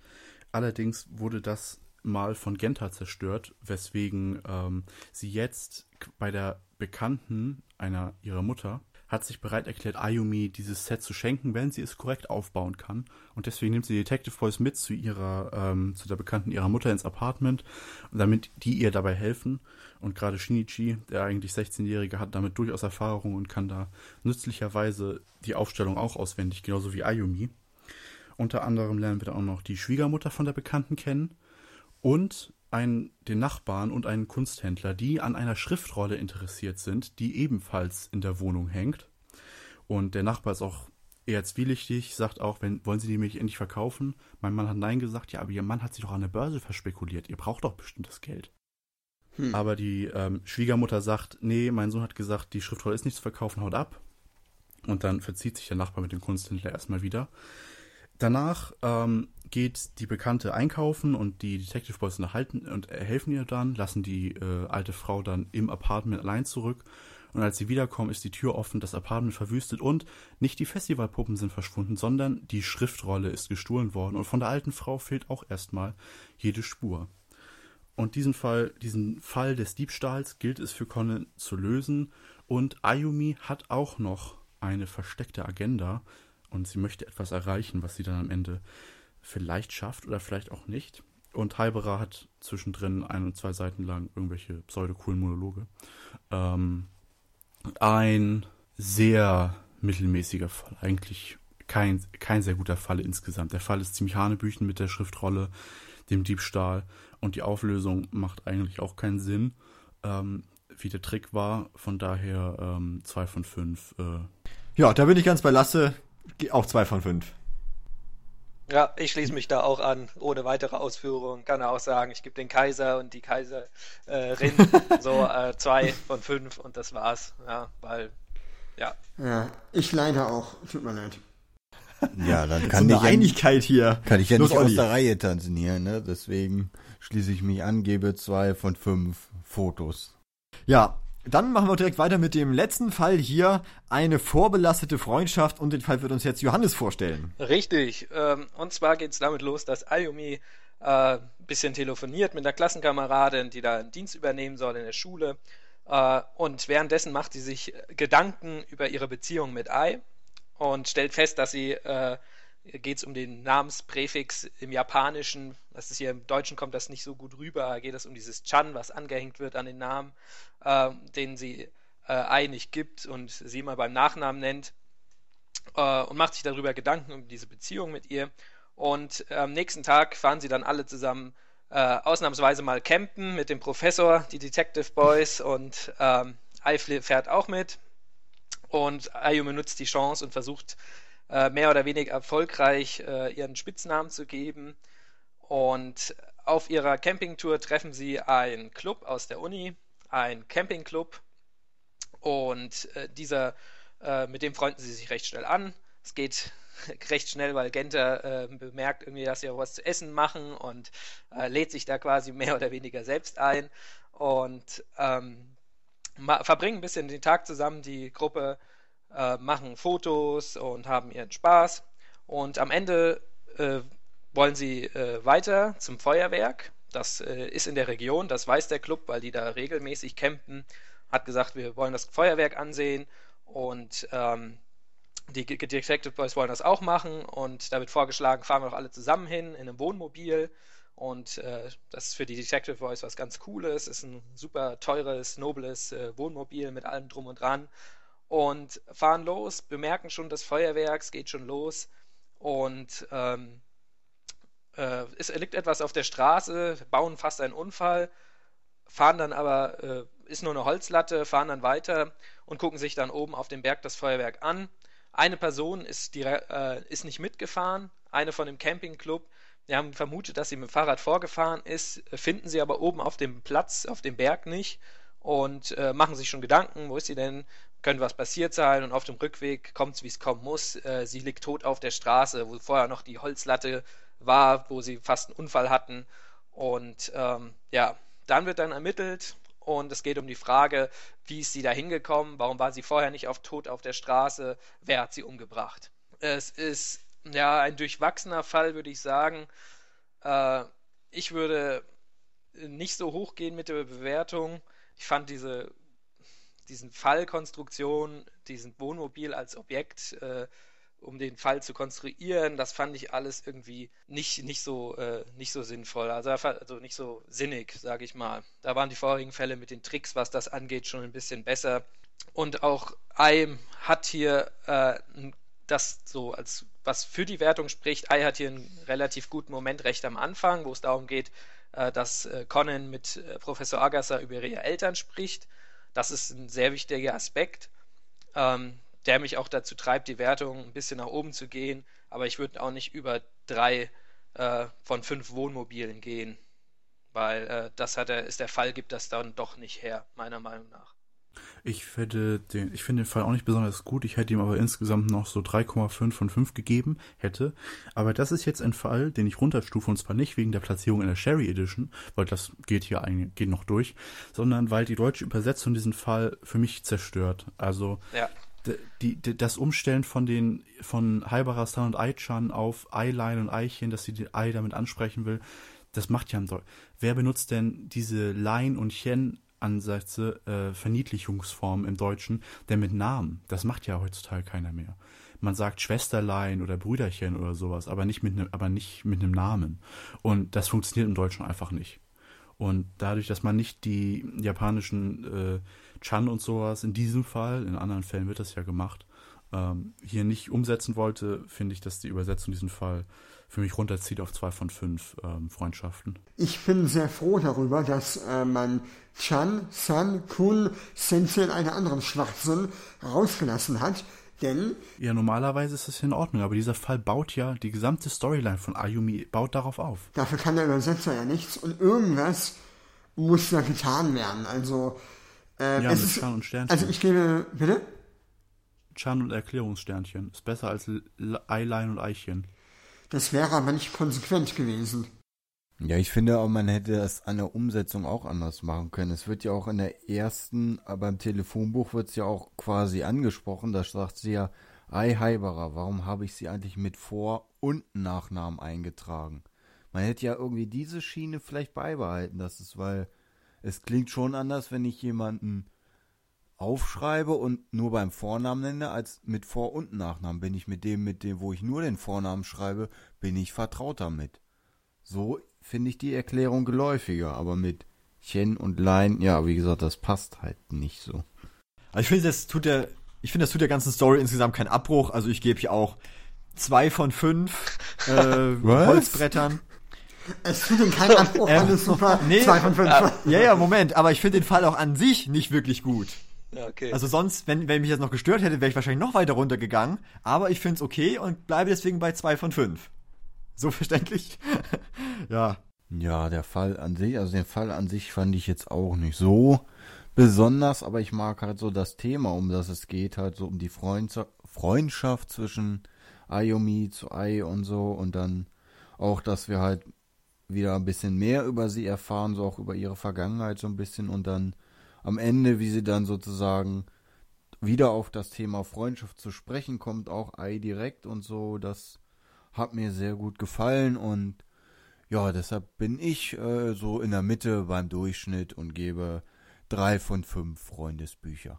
D: Allerdings wurde das mal von Genta zerstört, weswegen ähm, sie jetzt bei der Bekannten einer ihrer Mutter hat sich bereit erklärt, Ayumi dieses Set zu schenken, wenn sie es korrekt aufbauen kann. Und deswegen nimmt sie die Detective Boys mit zu ihrer, ähm, zu der Bekannten ihrer Mutter ins Apartment, damit die ihr dabei helfen. Und gerade Shinichi, der eigentlich sechzehnjährige, hat damit durchaus Erfahrung und kann da nützlicherweise die Aufstellung auch auswendig, genauso wie Ayumi. Unter anderem lernen wir dann auch noch die Schwiegermutter von der Bekannten kennen und einen, den Nachbarn und einen Kunsthändler, die an einer Schriftrolle interessiert sind, die ebenfalls in der Wohnung hängt. Und der Nachbar ist auch eher zwielichtig, sagt auch, wenn, wollen Sie die mich endlich verkaufen? Mein Mann hat nein gesagt, ja, aber Ihr Mann hat sich doch an der Börse verspekuliert, ihr braucht doch bestimmt das Geld. Hm. Aber die ähm, Schwiegermutter sagt, nee, mein Sohn hat gesagt, die Schriftrolle ist nicht zu verkaufen, haut ab. Und dann verzieht sich der Nachbar mit dem Kunsthändler erstmal wieder. Danach ähm, geht die Bekannte einkaufen und die Detective Boys unterhalten und helfen ihr dann, lassen die äh, alte Frau dann im Apartment allein zurück. Und als sie wiederkommen, ist die Tür offen, das Apartment verwüstet und nicht die Festivalpuppen sind verschwunden, sondern die Schriftrolle ist gestohlen worden und von der alten Frau fehlt auch erstmal jede Spur. Und diesen Fall, diesen Fall des Diebstahls gilt es für Conan zu lösen und Ayumi hat auch noch eine versteckte Agenda und sie möchte etwas erreichen, was sie dann am Ende vielleicht schafft oder vielleicht auch nicht. Und Haibara hat zwischendrin ein und zwei Seiten lang irgendwelche pseudo-coolen Monologe. Ähm, ein sehr mittelmäßiger Fall. Eigentlich kein, kein sehr guter Fall insgesamt. Der Fall ist ziemlich hanebüchen mit der Schriftrolle, dem Diebstahl. Und die Auflösung macht eigentlich auch keinen Sinn, ähm, wie der Trick war. Von daher ähm, zwei von fünf. Äh.
A: Ja, da bin ich ganz bei Lasse. Auch zwei von fünf.
E: Ja, ich schließe mich da auch an, ohne weitere Ausführungen. Kann er auch sagen, ich gebe den Kaiser und die Kaiserin äh, so äh, zwei von fünf und das war's. Ja, weil, ja.
B: Ja, ich leider auch. Tut mir leid.
C: Ja, dann kann
A: so
C: ich
A: eine Einigkeit hier.
C: Kann ich ja
A: Los,
C: nicht
A: Olli.
C: aus der Reihe tanzen hier, ne? Deswegen schließe ich mich an, gebe zwei von fünf Fotos.
A: Ja, dann machen wir direkt weiter mit dem letzten Fall hier. Eine vorbelastete Freundschaft und den Fall wird uns jetzt Johannes vorstellen.
E: Richtig. Ähm, und zwar geht es damit los, dass Ayumi ein äh, bisschen telefoniert mit einer Klassenkameradin, die da einen Dienst übernehmen soll in der Schule. Äh, und währenddessen macht sie sich Gedanken über ihre Beziehung mit Ai und stellt fest, dass sie, äh, geht es um den Namenspräfix im Japanischen, das ist hier im Deutschen kommt das nicht so gut rüber, da geht es um dieses Chan, was angehängt wird an den Namen, äh, den sie äh, Ai nicht gibt und sie mal beim Nachnamen nennt äh, und macht sich darüber Gedanken um diese Beziehung mit ihr. Und äh, am nächsten Tag fahren sie dann alle zusammen äh, ausnahmsweise mal campen mit dem Professor, die Detective Boys und ähm, Ai fährt auch mit. Und Ayumi nutzt die Chance und versucht äh, mehr oder weniger erfolgreich äh, ihren Spitznamen zu geben. Und auf ihrer Campingtour treffen sie einen Club aus der Uni, einen Campingclub. Und äh, dieser, äh, mit dem freunden sie sich recht schnell an. Es geht recht schnell, weil Genta äh, bemerkt irgendwie, dass sie auch was zu essen machen und äh, lädt sich da quasi mehr oder weniger selbst ein. Und ähm, verbringen ein bisschen den Tag zusammen, die Gruppe äh, machen Fotos und haben ihren Spaß und am Ende äh, wollen sie äh, weiter zum Feuerwerk, das äh, ist in der Region, das weiß der Club, weil die da regelmäßig campen, hat gesagt, wir wollen das Feuerwerk ansehen und ähm, die Detective Boys wollen das auch machen und da wird vorgeschlagen, fahren wir doch alle zusammen hin in einem Wohnmobil. Und äh, das ist für die Detective Boys was ganz Cooles. Ist ein super teures, nobles äh, Wohnmobil mit allem drum und dran. Und fahren los, bemerken schon das Feuerwerk, es geht schon los. Und ähm, äh, es liegt etwas auf der Straße, bauen fast einen Unfall, fahren dann aber, äh, ist nur eine Holzlatte, fahren dann weiter und gucken sich dann oben auf dem Berg das Feuerwerk an. Eine Person ist, die, äh, ist nicht mitgefahren, eine von dem Campingclub. Wir haben vermutet, dass sie mit dem Fahrrad vorgefahren ist, finden sie aber oben auf dem Platz, auf dem Berg nicht und äh, machen sich schon Gedanken, wo ist sie denn, könnte was passiert sein und auf dem Rückweg kommt es, wie es kommen muss. Äh, sie liegt tot auf der Straße, wo vorher noch die Holzlatte war, wo sie fast einen Unfall hatten und ähm, ja, dann wird dann ermittelt und es geht um die Frage, wie ist sie da hingekommen, warum war sie vorher nicht auf tot auf der Straße, wer hat sie umgebracht. Es ist ja, ein durchwachsener Fall, würde ich sagen. Äh, ich würde nicht so hoch gehen mit der Bewertung. Ich fand diese diesen Fallkonstruktion, diesen Wohnmobil als Objekt, äh, um den Fall zu konstruieren, das fand ich alles irgendwie nicht, nicht, so, äh, nicht so sinnvoll, also, also nicht so sinnig, sage ich mal. Da waren die vorherigen Fälle mit den Tricks, was das angeht, schon ein bisschen besser. Und auch Ai hat hier äh, das so, als was für die Wertung spricht, Ai hat hier einen relativ guten Moment recht am Anfang, wo es darum geht, äh, dass äh, Conan mit äh, Professor Agasser über ihre Eltern spricht. Das ist ein sehr wichtiger Aspekt, ähm, der mich auch dazu treibt, die Wertung ein bisschen nach oben zu gehen. Aber ich würde auch nicht über drei äh, von fünf Wohnmobilen gehen, weil äh, das hat er, ist der Fall, gibt das dann doch nicht her, meiner Meinung nach.
D: Ich finde den, ich finde den Fall auch nicht besonders gut. Ich hätte ihm aber insgesamt noch so drei Komma fünf von fünf gegeben, hätte. Aber das ist jetzt ein Fall, den ich runterstufe, und zwar nicht wegen der Platzierung in der Sherry Edition, weil das geht hier eigentlich, geht noch durch, sondern weil die deutsche Übersetzung diesen Fall für mich zerstört. Also,
E: ja.
D: die, die, das Umstellen von den, von Haibara-san und Ai-chan auf Eilein und Eichen, dass sie die Ei damit ansprechen will, das macht ja ein Deu- Wer benutzt denn diese Lein und Chen Ansätze, äh, Verniedlichungsformen im Deutschen, denn mit Namen, das macht ja heutzutage keiner mehr. Man sagt Schwesterlein oder Brüderchen oder sowas, aber nicht mit einem, aber nicht mit einem Namen. Und das funktioniert im Deutschen einfach nicht. Und dadurch, dass man nicht die japanischen äh, Chan und sowas in diesem Fall, in anderen Fällen wird das ja gemacht, ähm, hier nicht umsetzen wollte, finde ich, dass die Übersetzung diesen Fall für mich runterzieht auf zwei von fünf ähm, Freundschaften.
B: Ich bin sehr froh darüber, dass äh, man Chan, San, Kun, Sensei und einen anderen Schwachsinn rausgelassen hat, denn...
D: Ja, normalerweise ist das in Ordnung, aber dieser Fall baut ja, die gesamte Storyline von Ayumi baut darauf auf.
B: Dafür kann der Übersetzer ja nichts und irgendwas muss da getan werden, also... Äh,
D: ja,
B: es
D: mit
B: ist,
D: Chan und Sternchen.
B: Also ich gebe... Bitte?
D: Chan und Erklärungssternchen. Ist besser als Eilein und Eichen.
B: Das wäre aber nicht konsequent gewesen.
C: Ja, ich finde auch, man hätte das an der Umsetzung auch anders machen können. Es wird ja auch in der ersten, aber im Telefonbuch wird es ja auch quasi angesprochen. Da sagt sie ja, Ei Haibara, warum habe ich sie eigentlich mit Vor- und Nachnamen eingetragen? Man hätte ja irgendwie diese Schiene vielleicht beibehalten. Das ist, weil es klingt schon anders, wenn ich jemanden aufschreibe und nur beim Vornamen nenne, als mit Vor- und Nachnamen. Bin ich mit dem, mit dem, wo ich nur den Vornamen schreibe, bin ich vertrauter mit. So finde ich die Erklärung geläufiger, aber mit Chen und Lein, ja, wie gesagt, das passt halt nicht so.
A: Also ich finde, das tut der, ich finde, das tut der ganzen Story insgesamt keinen Abbruch. Also ich gebe hier auch zwei von fünf äh, Holzbrettern.
B: Es tut ihm keinen Abbruch,
A: Ähm,
B: alles super,
A: nee,
B: zwei von fünf.
A: Ja, ja, Moment, aber ich finde den Fall auch an sich nicht wirklich gut.
E: Ja, okay.
A: Also sonst, wenn, wenn mich das noch gestört hätte, wäre ich wahrscheinlich noch weiter runtergegangen. Aber ich finde es okay und bleibe deswegen bei zwei von fünf. So verständlich? Ja.
C: Ja, der Fall an sich, also den Fall an sich fand ich jetzt auch nicht so besonders, aber ich mag halt so das Thema, um das es geht, halt so um die Freundschaft, Freundschaft zwischen Ayumi zu Ai und so, und dann auch, dass wir halt wieder ein bisschen mehr über sie erfahren, so auch über ihre Vergangenheit so ein bisschen, und dann am Ende, wie sie dann sozusagen wieder auf das Thema Freundschaft zu sprechen kommt, auch Ai direkt und so, das hat mir sehr gut gefallen, und ja, deshalb bin ich äh, so in der Mitte beim Durchschnitt und gebe drei von fünf Freundesbücher.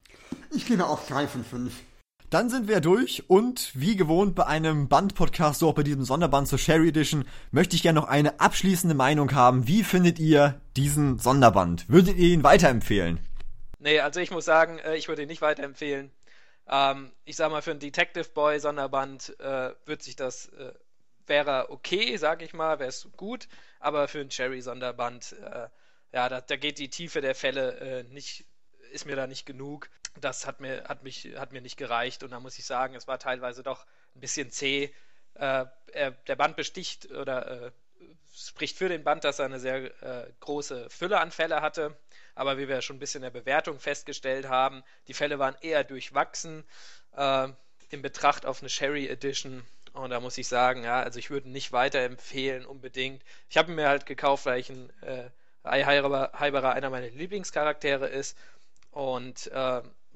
B: Ich gebe auch drei von fünf.
A: Dann sind wir durch und wie gewohnt bei einem Band-Podcast, so auch bei diesem Sonderband zur Sherry Edition, möchte ich gerne noch eine abschließende Meinung haben. Wie findet ihr diesen Sonderband? Würdet ihr ihn weiterempfehlen?
E: Nee, also ich muss sagen, äh, ich würde ihn nicht weiterempfehlen. Ähm, ich sag mal, für einen Detective Boy Sonderband äh, wird sich das, äh, wäre okay, sag ich mal, wäre es gut, aber für einen Sherry Sonderband, äh, ja, da, da geht die Tiefe der Fälle äh, nicht, ist mir da nicht genug. Das hat mir, hat mich, hat mir nicht gereicht, und da muss ich sagen, es war teilweise doch ein bisschen zäh. Äh, er, der Band besticht oder äh, spricht für den Band, dass er eine sehr äh, große Fülle an Fälle hatte, aber wie wir schon ein bisschen in der Bewertung festgestellt haben, die Fälle waren eher durchwachsen äh, in Betracht auf eine Sherry Edition, und da muss ich sagen, ja, also ich würde ihn nicht weiterempfehlen unbedingt. Ich habe ihn mir halt gekauft, weil ich ein äh, Ai Haibara einer meiner Lieblingscharaktere ist, und äh,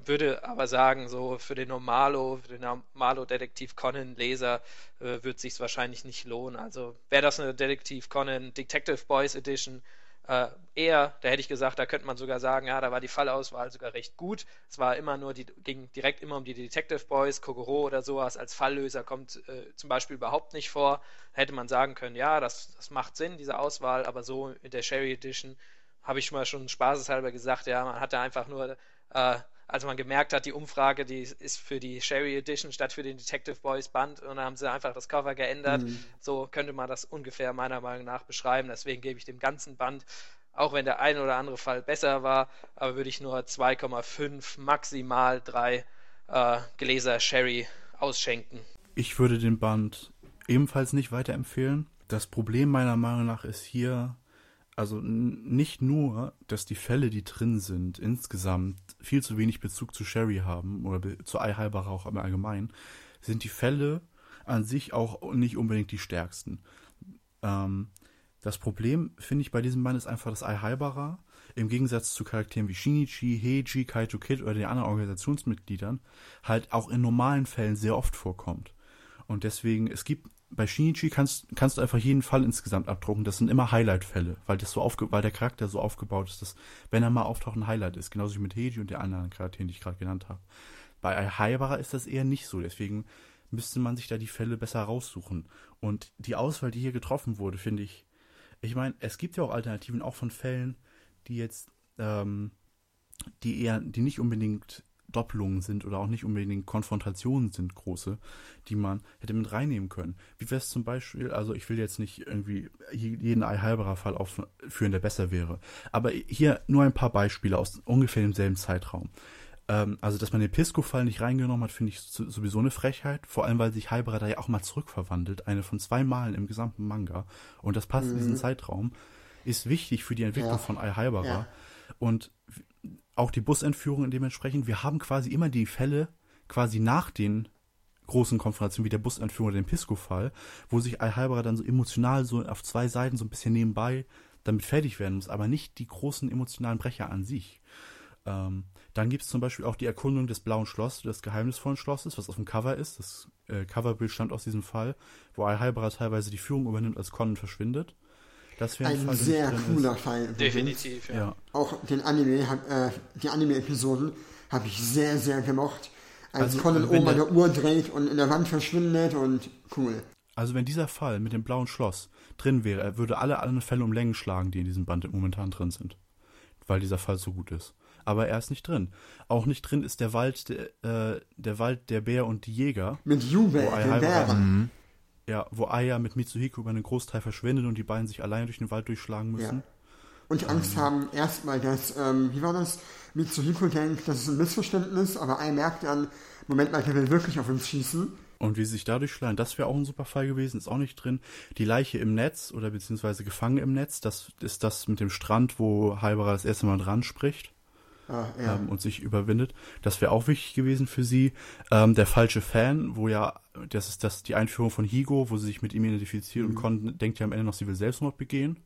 E: würde aber sagen, so für den Normalo, für den Normalo Detektiv Conan-Leser äh, wird sich's wahrscheinlich nicht lohnen. Also wäre das eine Detektiv Conan Detective Boys Edition, äh, eher, da hätte ich gesagt, da könnte man sogar sagen, ja, da war die Fallauswahl sogar recht gut. Es war immer nur, die ging direkt immer um die Detective Boys, Kogoro oder sowas. Als Falllöser kommt äh, zum Beispiel überhaupt nicht vor. Da hätte man sagen können, ja, das, das macht Sinn, diese Auswahl, aber so in der Sherry Edition habe ich schon mal schon spaßeshalber gesagt, ja, man hatte einfach nur, äh, als man gemerkt hat, die Umfrage, die ist für die Sherry Edition statt für den Detective Boys Band, und dann haben sie einfach das Cover geändert. Mhm. So könnte man das ungefähr meiner Meinung nach beschreiben. Deswegen gebe ich dem ganzen Band, auch wenn der ein oder andere Fall besser war, aber würde ich nur zwei Komma fünf, maximal drei äh, Gläser Sherry ausschenken.
D: Ich würde den Band ebenfalls nicht weiterempfehlen. Das Problem meiner Meinung nach ist hier, also nicht nur, dass die Fälle, die drin sind, insgesamt viel zu wenig Bezug zu Sherry haben oder be- zu Eihalbacher auch im Allgemeinen, sind die Fälle an sich auch nicht unbedingt die stärksten. Ähm, das Problem, finde ich, bei diesem Band ist einfach, dass Eihalbacher im Gegensatz zu Charakteren wie Shinichi, Heiji, Kaito Kid oder den anderen Organisationsmitgliedern halt auch in normalen Fällen sehr oft vorkommt. Und deswegen, es gibt bei Shinichi kannst, kannst du einfach jeden Fall insgesamt abdrucken. Das sind immer Highlight-Fälle, weil das so aufge, weil der Charakter so aufgebaut ist, dass, wenn er mal auftaucht, ein Highlight ist. Genauso wie mit Heiji und den anderen Charakteren, die ich gerade genannt habe. Bei Eihalbacher ist das eher nicht so. Deswegen müsste man sich da die Fälle besser raussuchen. Und die Auswahl, die hier getroffen wurde, finde ich, ich meine, es gibt ja auch Alternativen, auch von Fällen, die jetzt, ähm, die eher, die nicht unbedingt Doppelungen sind oder auch nicht unbedingt Konfrontationen sind, große, die man hätte mit reinnehmen können. Wie wäre es zum Beispiel, also ich will jetzt nicht irgendwie jeden Eihalbacher Fall aufführen, der besser wäre, aber hier nur ein paar Beispiele aus ungefähr demselben Zeitraum. Ähm, also, dass man den Pisco-Fall nicht reingenommen hat, finde ich sowieso eine Frechheit, vor allem, weil sich Halberer da ja auch mal zurückverwandelt, eine von zwei Malen im gesamten Manga, und das passt mhm. in diesen Zeitraum, ist wichtig für die Entwicklung ja. von Eihalbacher. Ja. Und auch die Busentführung dementsprechend, wir haben quasi immer die Fälle quasi nach den großen Konfrontationen wie der Busentführung oder dem Pisco-Fall, wo sich Eihalbacher dann so emotional so auf zwei Seiten so ein bisschen nebenbei damit fertig werden muss, aber nicht die großen emotionalen Brecher an sich. Ähm, dann gibt es zum Beispiel auch die Erkundung des Blauen Schlosses, des geheimnisvollen Schlosses, was auf dem Cover ist. Das äh, Coverbild stammt aus diesem Fall, wo Eihalbacher teilweise die Führung übernimmt, als Conan verschwindet. Das wäre ein, ein Fall,
B: sehr cooler
D: ist.
B: Fall.
E: Definitiv, ja.
D: ja.
B: Auch den Anime, äh, die Anime-Episoden habe ich sehr, sehr gemocht. Als
D: also,
B: Conan oben an der Uhr dreht und in der Wand verschwindet, und cool.
D: Also wenn dieser Fall mit dem Blauen Schloss drin wäre, er würde alle anderen Fälle um Längen schlagen, die in diesem Band momentan drin sind. Weil dieser Fall so gut ist. Aber er ist nicht drin. Auch nicht drin ist der Wald, der, äh, der Wald, der Bär und die Jäger.
B: Mit Jube, den Bären.
D: Mhm. Ja, wo Aya mit Mitsuhiko über einen Großteil verschwindet und die beiden sich alleine durch den Wald durchschlagen müssen.
B: Ja. Und Angst ähm. haben erstmal, dass, ähm, wie war das? Mitsuhiko denkt, das ist ein Missverständnis, aber Aya merkt dann, Moment mal, der will wirklich auf uns schießen.
D: Und wie sie sich dadurch schlagen, das wäre auch ein super Fall gewesen, ist auch nicht drin. Die Leiche im Netz oder beziehungsweise gefangen im Netz, das ist das mit dem Strand, wo Halberer das erste Mal dran spricht.
B: Ah, ja.
D: ähm, und sich überwindet. Das wäre auch wichtig gewesen für sie. Ähm, der falsche Fan, wo ja, das ist das die Einführung von Higo, wo sie sich mit ihm identifiziert mhm. und Kon denkt ja am Ende noch, sie will Selbstmord begehen.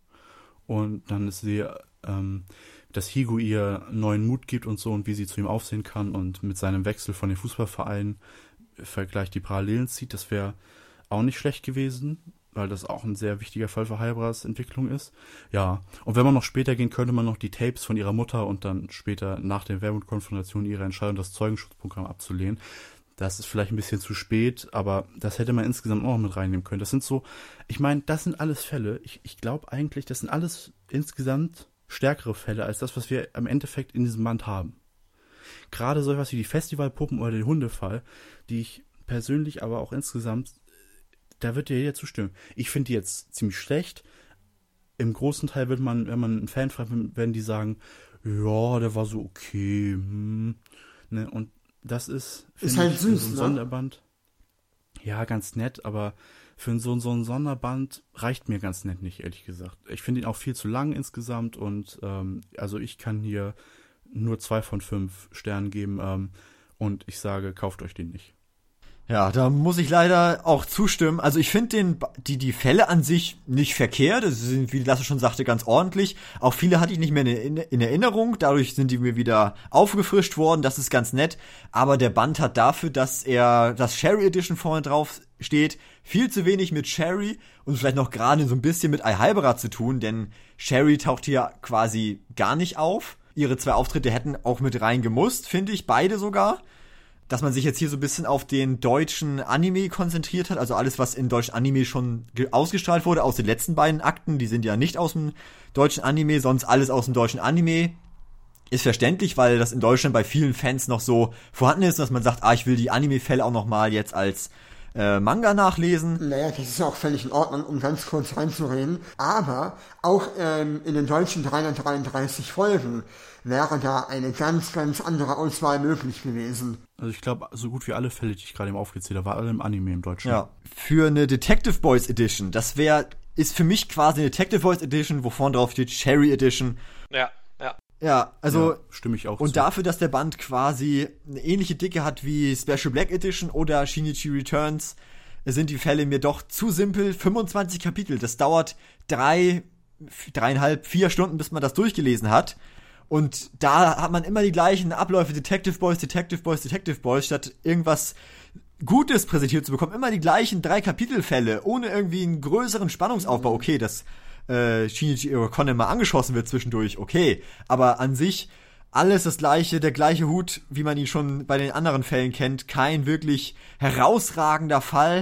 D: Und dann ist sie, ähm, dass Higo ihr neuen Mut gibt und so und wie sie zu ihm aufsehen kann und mit seinem Wechsel von den Fußballvereinen Vergleich die Parallelen zieht. Das wäre auch nicht schlecht gewesen, weil das auch ein sehr wichtiger Fall für Halberers Entwicklung ist. Ja, und wenn man noch später gehen, könnte man noch die Tapes von ihrer Mutter und dann später nach der Wermut-Konfrontation ihre Entscheidung, das Zeugenschutzprogramm abzulehnen. Das ist vielleicht ein bisschen zu spät, aber das hätte man insgesamt auch noch mit reinnehmen können. Das sind so, ich meine, das sind alles Fälle. Ich, ich glaube eigentlich, das sind alles insgesamt stärkere Fälle als das, was wir im Endeffekt in diesem Band haben. Gerade so etwas wie die Festivalpuppen oder den Hundefall, die ich persönlich, aber auch insgesamt, da wird dir jeder zustimmen. Ich finde die jetzt ziemlich schlecht. Im großen Teil wird man, wenn man einen Fan fragt, werden die sagen, ja, der war so okay. Hm. Ne? Und das ist,
B: ist halt
D: ich,
B: süß,
D: so ein
B: ne?
D: Sonderband. Ja, ganz nett, aber für so, so ein Sonderband reicht mir ganz nett nicht, ehrlich gesagt. Ich finde ihn auch viel zu lang insgesamt und ähm, also ich kann hier nur zwei von fünf Sternen geben ähm, und ich sage, kauft euch den nicht.
A: Ja, da muss ich leider auch zustimmen. Also ich finde den die die Fälle an sich nicht verkehrt. Das sind, wie Lasse schon sagte, ganz ordentlich. Auch viele hatte ich nicht mehr in, in Erinnerung. Dadurch sind die mir wieder aufgefrischt worden. Das ist ganz nett. Aber der Band hat dafür, dass er das Sherry Edition vorne drauf steht, viel zu wenig mit Sherry und vielleicht noch gerade so ein bisschen mit Aihaibara zu tun. Denn Sherry taucht hier quasi gar nicht auf. Ihre zwei Auftritte hätten auch mit rein gemusst, finde ich. Beide sogar. Dass man sich jetzt hier so ein bisschen auf den deutschen Anime konzentriert hat, also alles, was in deutschen Anime schon ge- ausgestrahlt wurde, aus den letzten beiden Akten, die sind ja nicht aus dem deutschen Anime, sonst alles aus dem deutschen Anime, ist verständlich, weil das in Deutschland bei vielen Fans noch so vorhanden ist, dass man sagt, ah, ich will die Anime-Fälle auch nochmal jetzt als äh, Manga nachlesen.
B: Naja, das ist ja auch völlig in Ordnung, um ganz kurz reinzureden. Aber auch ähm, in den deutschen dreihundertdreiunddreißig Folgen wäre da eine ganz, ganz andere Auswahl möglich gewesen.
D: Also ich glaube, so gut wie alle Fälle, die ich gerade eben aufgezählt habe, waren alle im Anime im Deutschen.
A: Ja. Für eine Detective Boys Edition, das wäre, ist für mich quasi eine Detective Boys Edition, wo vorne drauf steht Sherry Edition.
E: Ja, ja.
A: Ja, also,
D: Ja, stimme ich auch
A: und
D: zu.
A: dafür, dass der Band quasi eine ähnliche Dicke hat wie Special Black Edition oder Shinichi Returns, sind die Fälle mir doch zu simpel. fünfundzwanzig Kapitel, das dauert drei, dreieinhalb, vier Stunden, bis man das durchgelesen hat. Und da hat man immer die gleichen Abläufe, Detective Boys, Detective Boys, Detective Boys, statt irgendwas Gutes präsentiert zu bekommen. Immer die gleichen drei Kapitelfälle, ohne irgendwie einen größeren Spannungsaufbau. Okay, dass äh, Shinichi Iwakone mal angeschossen wird zwischendurch, okay. Aber an sich alles das gleiche, der gleiche Hut, wie man ihn schon bei den anderen Fällen kennt. Kein wirklich herausragender Fall.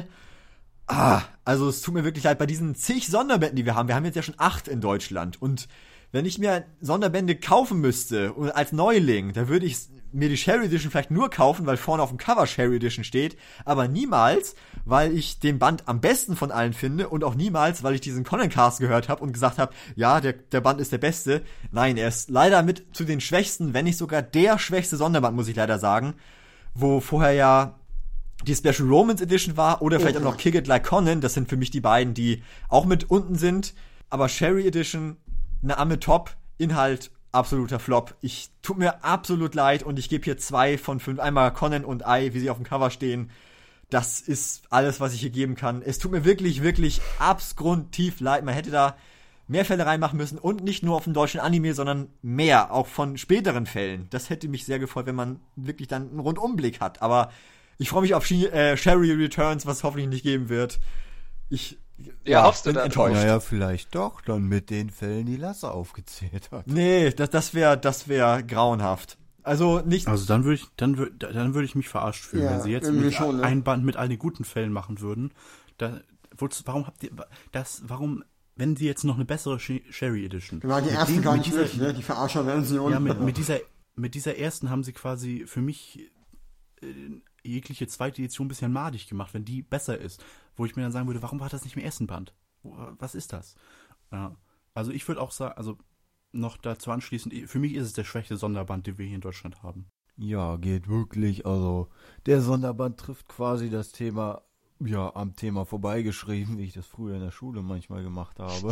A: Ah, also es tut mir wirklich leid, bei diesen zig Sonderbänden, die wir haben, wir haben jetzt ja schon acht in Deutschland, und wenn ich mir Sonderbände kaufen müsste und als Neuling, da würde ich mir die Sherry Edition vielleicht nur kaufen, weil vorne auf dem Cover Sherry Edition steht, aber niemals, weil ich den Band am besten von allen finde, und auch niemals, weil ich diesen Conan-Cast gehört habe und gesagt habe, ja, der, der Band ist der beste. Nein, er ist leider mit zu den schwächsten, wenn nicht sogar der schwächste Sonderband, muss ich leider sagen, wo vorher ja die Special Romance Edition war oder vielleicht auch noch Kick It Like Conan. Das sind für mich die beiden, die auch mit unten sind. Aber Sherry Edition, eine Amme Top, Inhalt absoluter Flop. Ich tut mir absolut leid, und ich gebe hier zwei von fünf. Einmal Conan und Ai, wie sie auf dem Cover stehen. Das ist alles, was ich hier geben kann. Es tut mir wirklich, wirklich abgrundtief leid. Man hätte da mehr Fälle reinmachen müssen, und nicht nur auf dem deutschen Anime, sondern mehr, auch von späteren Fällen. Das hätte mich sehr gefreut, wenn man wirklich dann einen Rundumblick hat. Aber ich freue mich auf Sh- äh, Sherry Returns, was es hoffentlich nicht geben wird. Ich
E: Ja, hoffst du
A: bin
E: da
A: enttäuscht.
C: Naja, vielleicht doch, dann mit den Fällen, die Lasse aufgezählt hat.
A: Nee, das, das wäre das wär grauenhaft. Also nicht.
D: Also dann würde ich, dann würde, dann würde ich mich verarscht fühlen,
B: Ja,
D: wenn sie jetzt
B: irgendwie
D: mit
B: schon, ne?
D: ein Band mit all den guten Fällen machen würden. Da, wozu- warum habt ihr das? Warum, wenn sie jetzt noch eine bessere Sh- Sherry Edition?
B: Da war die
D: mit
B: erste
D: dem-
B: gar
D: mit
B: nicht
D: dieser-
B: durch, ne? Die Verarscher-Version.
D: Ja, mit, mit dieser, mit dieser ersten haben sie quasi für mich äh, jegliche zweite Edition ein bisschen madig gemacht, wenn die besser ist. Wo ich mir dann sagen würde, warum war das nicht im ersten Band? Was ist das? Ja, also ich würde auch sagen, also noch dazu anschließend, für mich ist es der schwächste Sonderband, den wir hier in Deutschland haben.
C: Ja, geht wirklich. Also der Sonderband trifft quasi das Thema, ja, am Thema vorbeigeschrieben, wie ich das früher in der Schule manchmal gemacht habe.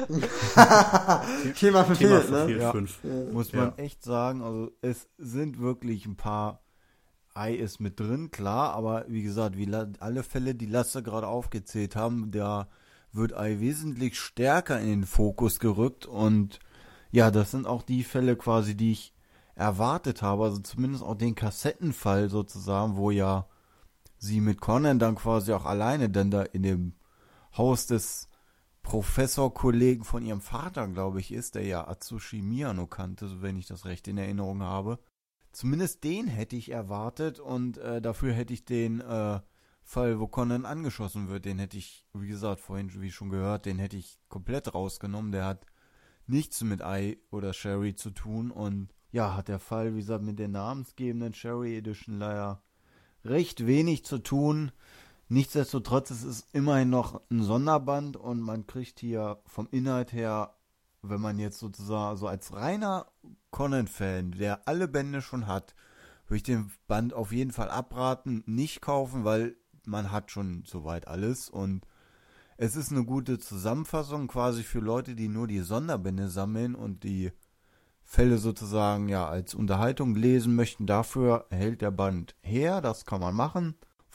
B: Thema
D: Thema
B: verfehlt, ne?
D: verfehlt,
C: Ja.
D: fünf.
C: Muss man
D: Ja.
C: echt sagen. Also es sind wirklich ein paar, Ei ist mit drin, klar, aber wie gesagt, wie La- alle Fälle, die Lasse gerade aufgezählt haben, da wird Ei wesentlich stärker in den Fokus gerückt, und ja, das sind auch die Fälle quasi, die ich erwartet habe, also zumindest auch den Kassettenfall sozusagen, wo ja sie mit Conan dann quasi auch alleine dann da in dem Haus des Professorkollegen von ihrem Vater, glaube ich, ist, der ja Atsushi Miyano kannte, so wenn ich das recht in Erinnerung habe. Zumindest den hätte ich erwartet, und äh, dafür hätte ich den äh, Fall, wo Conan angeschossen wird, den hätte ich, wie gesagt, vorhin, wie schon gehört, den hätte ich komplett rausgenommen. Der hat nichts mit Ai oder Sherry zu tun, und ja, hat der Fall, wie gesagt, mit der namensgebenden Sherry Edition leider recht wenig zu tun. Nichtsdestotrotz, es ist immerhin noch ein Sonderband, und man kriegt hier vom Inhalt her, wenn man jetzt sozusagen so als reiner Conan-Fan, der alle Bände schon hat, würde ich den Band auf jeden Fall abraten, nicht kaufen, weil man hat schon soweit alles, und es ist eine gute Zusammenfassung quasi für Leute, die nur die Sonderbände sammeln und die Fälle sozusagen ja als Unterhaltung lesen möchten. Dafür hält der Band her, das kann man machen.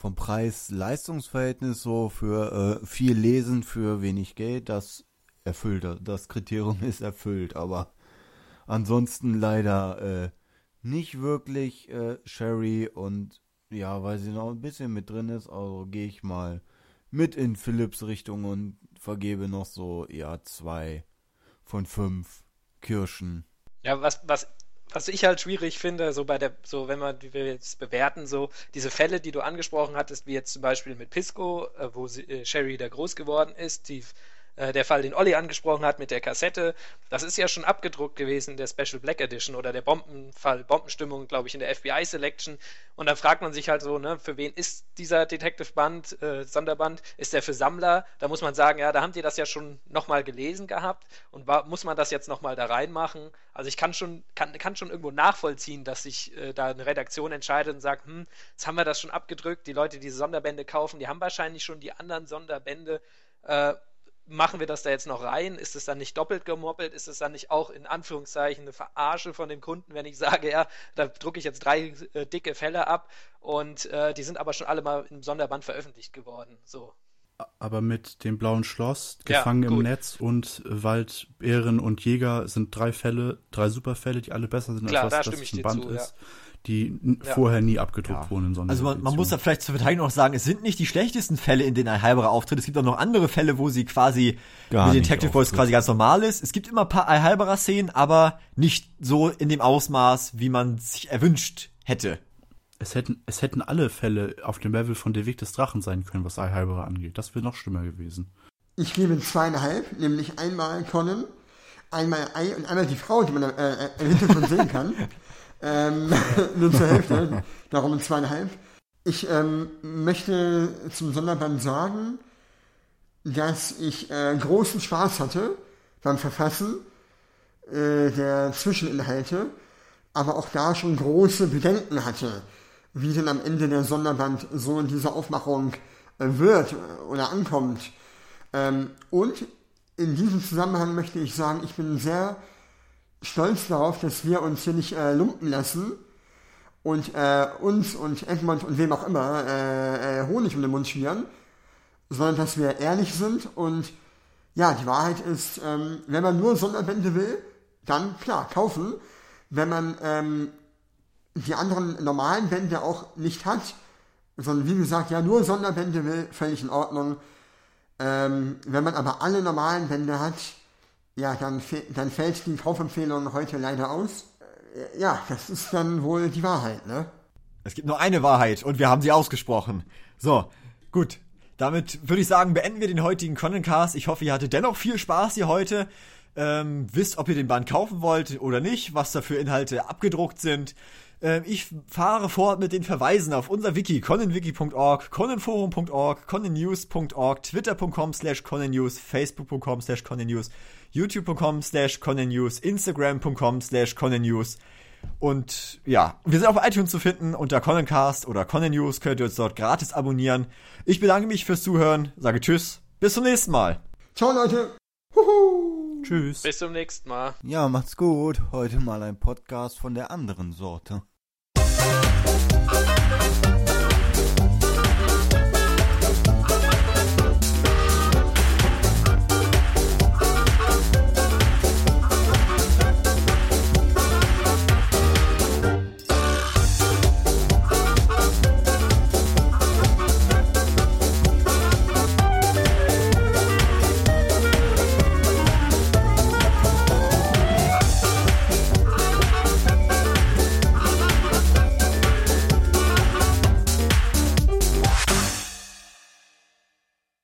C: vom Preis-Leistungs-Verhältnis so für äh, viel Lesen für wenig Geld, das erfüllt, das Kriterium ist erfüllt, aber ansonsten leider äh, nicht wirklich äh, Sherry und ja, weil sie noch ein bisschen mit drin ist, also gehe ich mal mit in Philips Richtung und vergebe noch so, ja, zwei von fünf Kirschen.
E: Ja, was, was, was ich halt schwierig finde, so bei der, so wenn wir, wie wir jetzt bewerten, so diese Fälle, die du angesprochen hattest, wie jetzt zum Beispiel mit Pisco, äh, wo sie, äh, Sherry da groß geworden ist, die äh, der Fall, den Olli angesprochen hat mit der Kassette, das ist ja schon abgedruckt gewesen, der Special Black Edition oder der Bombenfall, Bombenstimmung, glaube ich, in der F B I Selection. Und dann fragt man sich halt so, ne, für wen ist dieser Detective-Band, äh, Sonderband? Ist der für Sammler? Da muss man sagen, ja, da haben die das ja schon nochmal gelesen gehabt und war, muss man das jetzt nochmal da reinmachen? Also ich kann schon, kann, kann schon irgendwo nachvollziehen, dass sich äh, da eine Redaktion entscheidet und sagt, hm, jetzt haben wir das schon abgedrückt, die Leute, die diese Sonderbände kaufen, die haben wahrscheinlich schon die anderen Sonderbände, äh, machen wir das da jetzt noch rein? Ist es dann nicht doppelt gemoppelt? Ist es dann nicht auch in Anführungszeichen eine Verarsche von dem Kunden, wenn ich sage, ja, da drucke ich jetzt drei äh, dicke Fälle ab und äh, die sind aber schon alle mal im Sonderband veröffentlicht geworden. So.
D: Aber mit dem Blauen Schloss, Gefangen
E: Ja,
D: im
E: gut.
D: Netz und Wald, Bären und Jäger sind drei Fälle, drei Superfälle, die alle besser sind,
E: Klar,
D: als
E: da
D: was
E: stimme
D: das
E: ich
D: ein
E: dir
D: Band
E: zu,
D: ist,
E: ja.
D: die n-
E: Ja.
D: vorher nie abgedruckt
A: Ja.
D: wurden in
A: Also man, man muss da
D: Sonderedition.
A: vielleicht zur Verteidigung auch sagen, es sind nicht die schlechtesten Fälle, in denen ein Halberer auftritt. Es gibt auch noch andere Fälle, wo sie quasi
C: Gar
A: mit
C: nicht
A: Detective Boys
C: auftritt.
A: quasi ganz normal ist. Es gibt immer ein paar Halberer Szenen, aber nicht so in dem Ausmaß, wie man sich erwünscht hätte.
D: Es hätten, es hätten alle Fälle auf dem Level von Der Weg des Drachen sein können, was Eilhalberer angeht. Das wäre noch schlimmer gewesen.
B: Ich gebe zweieinhalb, nämlich einmal Conan, einmal Ei und einmal die Frau, die man äh, im Hintergrund sehen kann. Ähm, nur zur Hälfte, darum zweieinhalb. Ich ähm, möchte zum Sonderband sagen, dass ich äh, großen Spaß hatte beim Verfassen äh, der Zwischeninhalte, aber auch da schon große Bedenken hatte, wie denn am Ende der Sonderband so in dieser Aufmachung äh, wird oder ankommt. Ähm, und in diesem Zusammenhang möchte ich sagen, ich bin sehr stolz darauf, dass wir uns hier nicht äh, lumpen lassen und äh, uns und Egmont und wem auch immer äh, äh, Honig um den Mund schmieren, sondern dass wir ehrlich sind und ja, die Wahrheit ist, ähm, wenn man nur Sonderbände will, dann klar, kaufen. Wenn man ähm, die anderen normalen Bände auch nicht hat, sondern wie gesagt, ja, nur Sonderbände will, völlig in Ordnung. Ähm, wenn man aber alle normalen Bände hat, ja, dann, fe- dann fällt die Kaufempfehlung heute leider aus. Äh, ja, das ist dann wohl die Wahrheit, ne?
A: Es gibt nur eine Wahrheit und wir haben sie ausgesprochen. So, gut. Damit würde ich sagen, beenden wir den heutigen Conan-Cast. Ich hoffe, ihr hattet dennoch viel Spaß hier heute. Ähm, wisst, ob ihr den Band kaufen wollt oder nicht, was da für Inhalte abgedruckt sind. Ähm, ich fahre fort mit den Verweisen auf unser Wiki, conanwiki punkt org, conanforum punkt org, conannews punkt org, twitter punkt com slash conannews, facebook punkt com slash conannews, youtube punkt com slash conannews, instagram punkt com slash conannews. Und ja, wir sind auf iTunes zu finden unter Conancast oder Conan News, könnt ihr uns dort gratis abonnieren. Ich bedanke mich fürs Zuhören, sage Tschüss, bis zum nächsten Mal.
B: Ciao, Leute! Huhu!
D: Tschüss.
E: Bis zum nächsten Mal.
C: Ja, macht's gut. Heute mal ein Podcast von der anderen Sorte.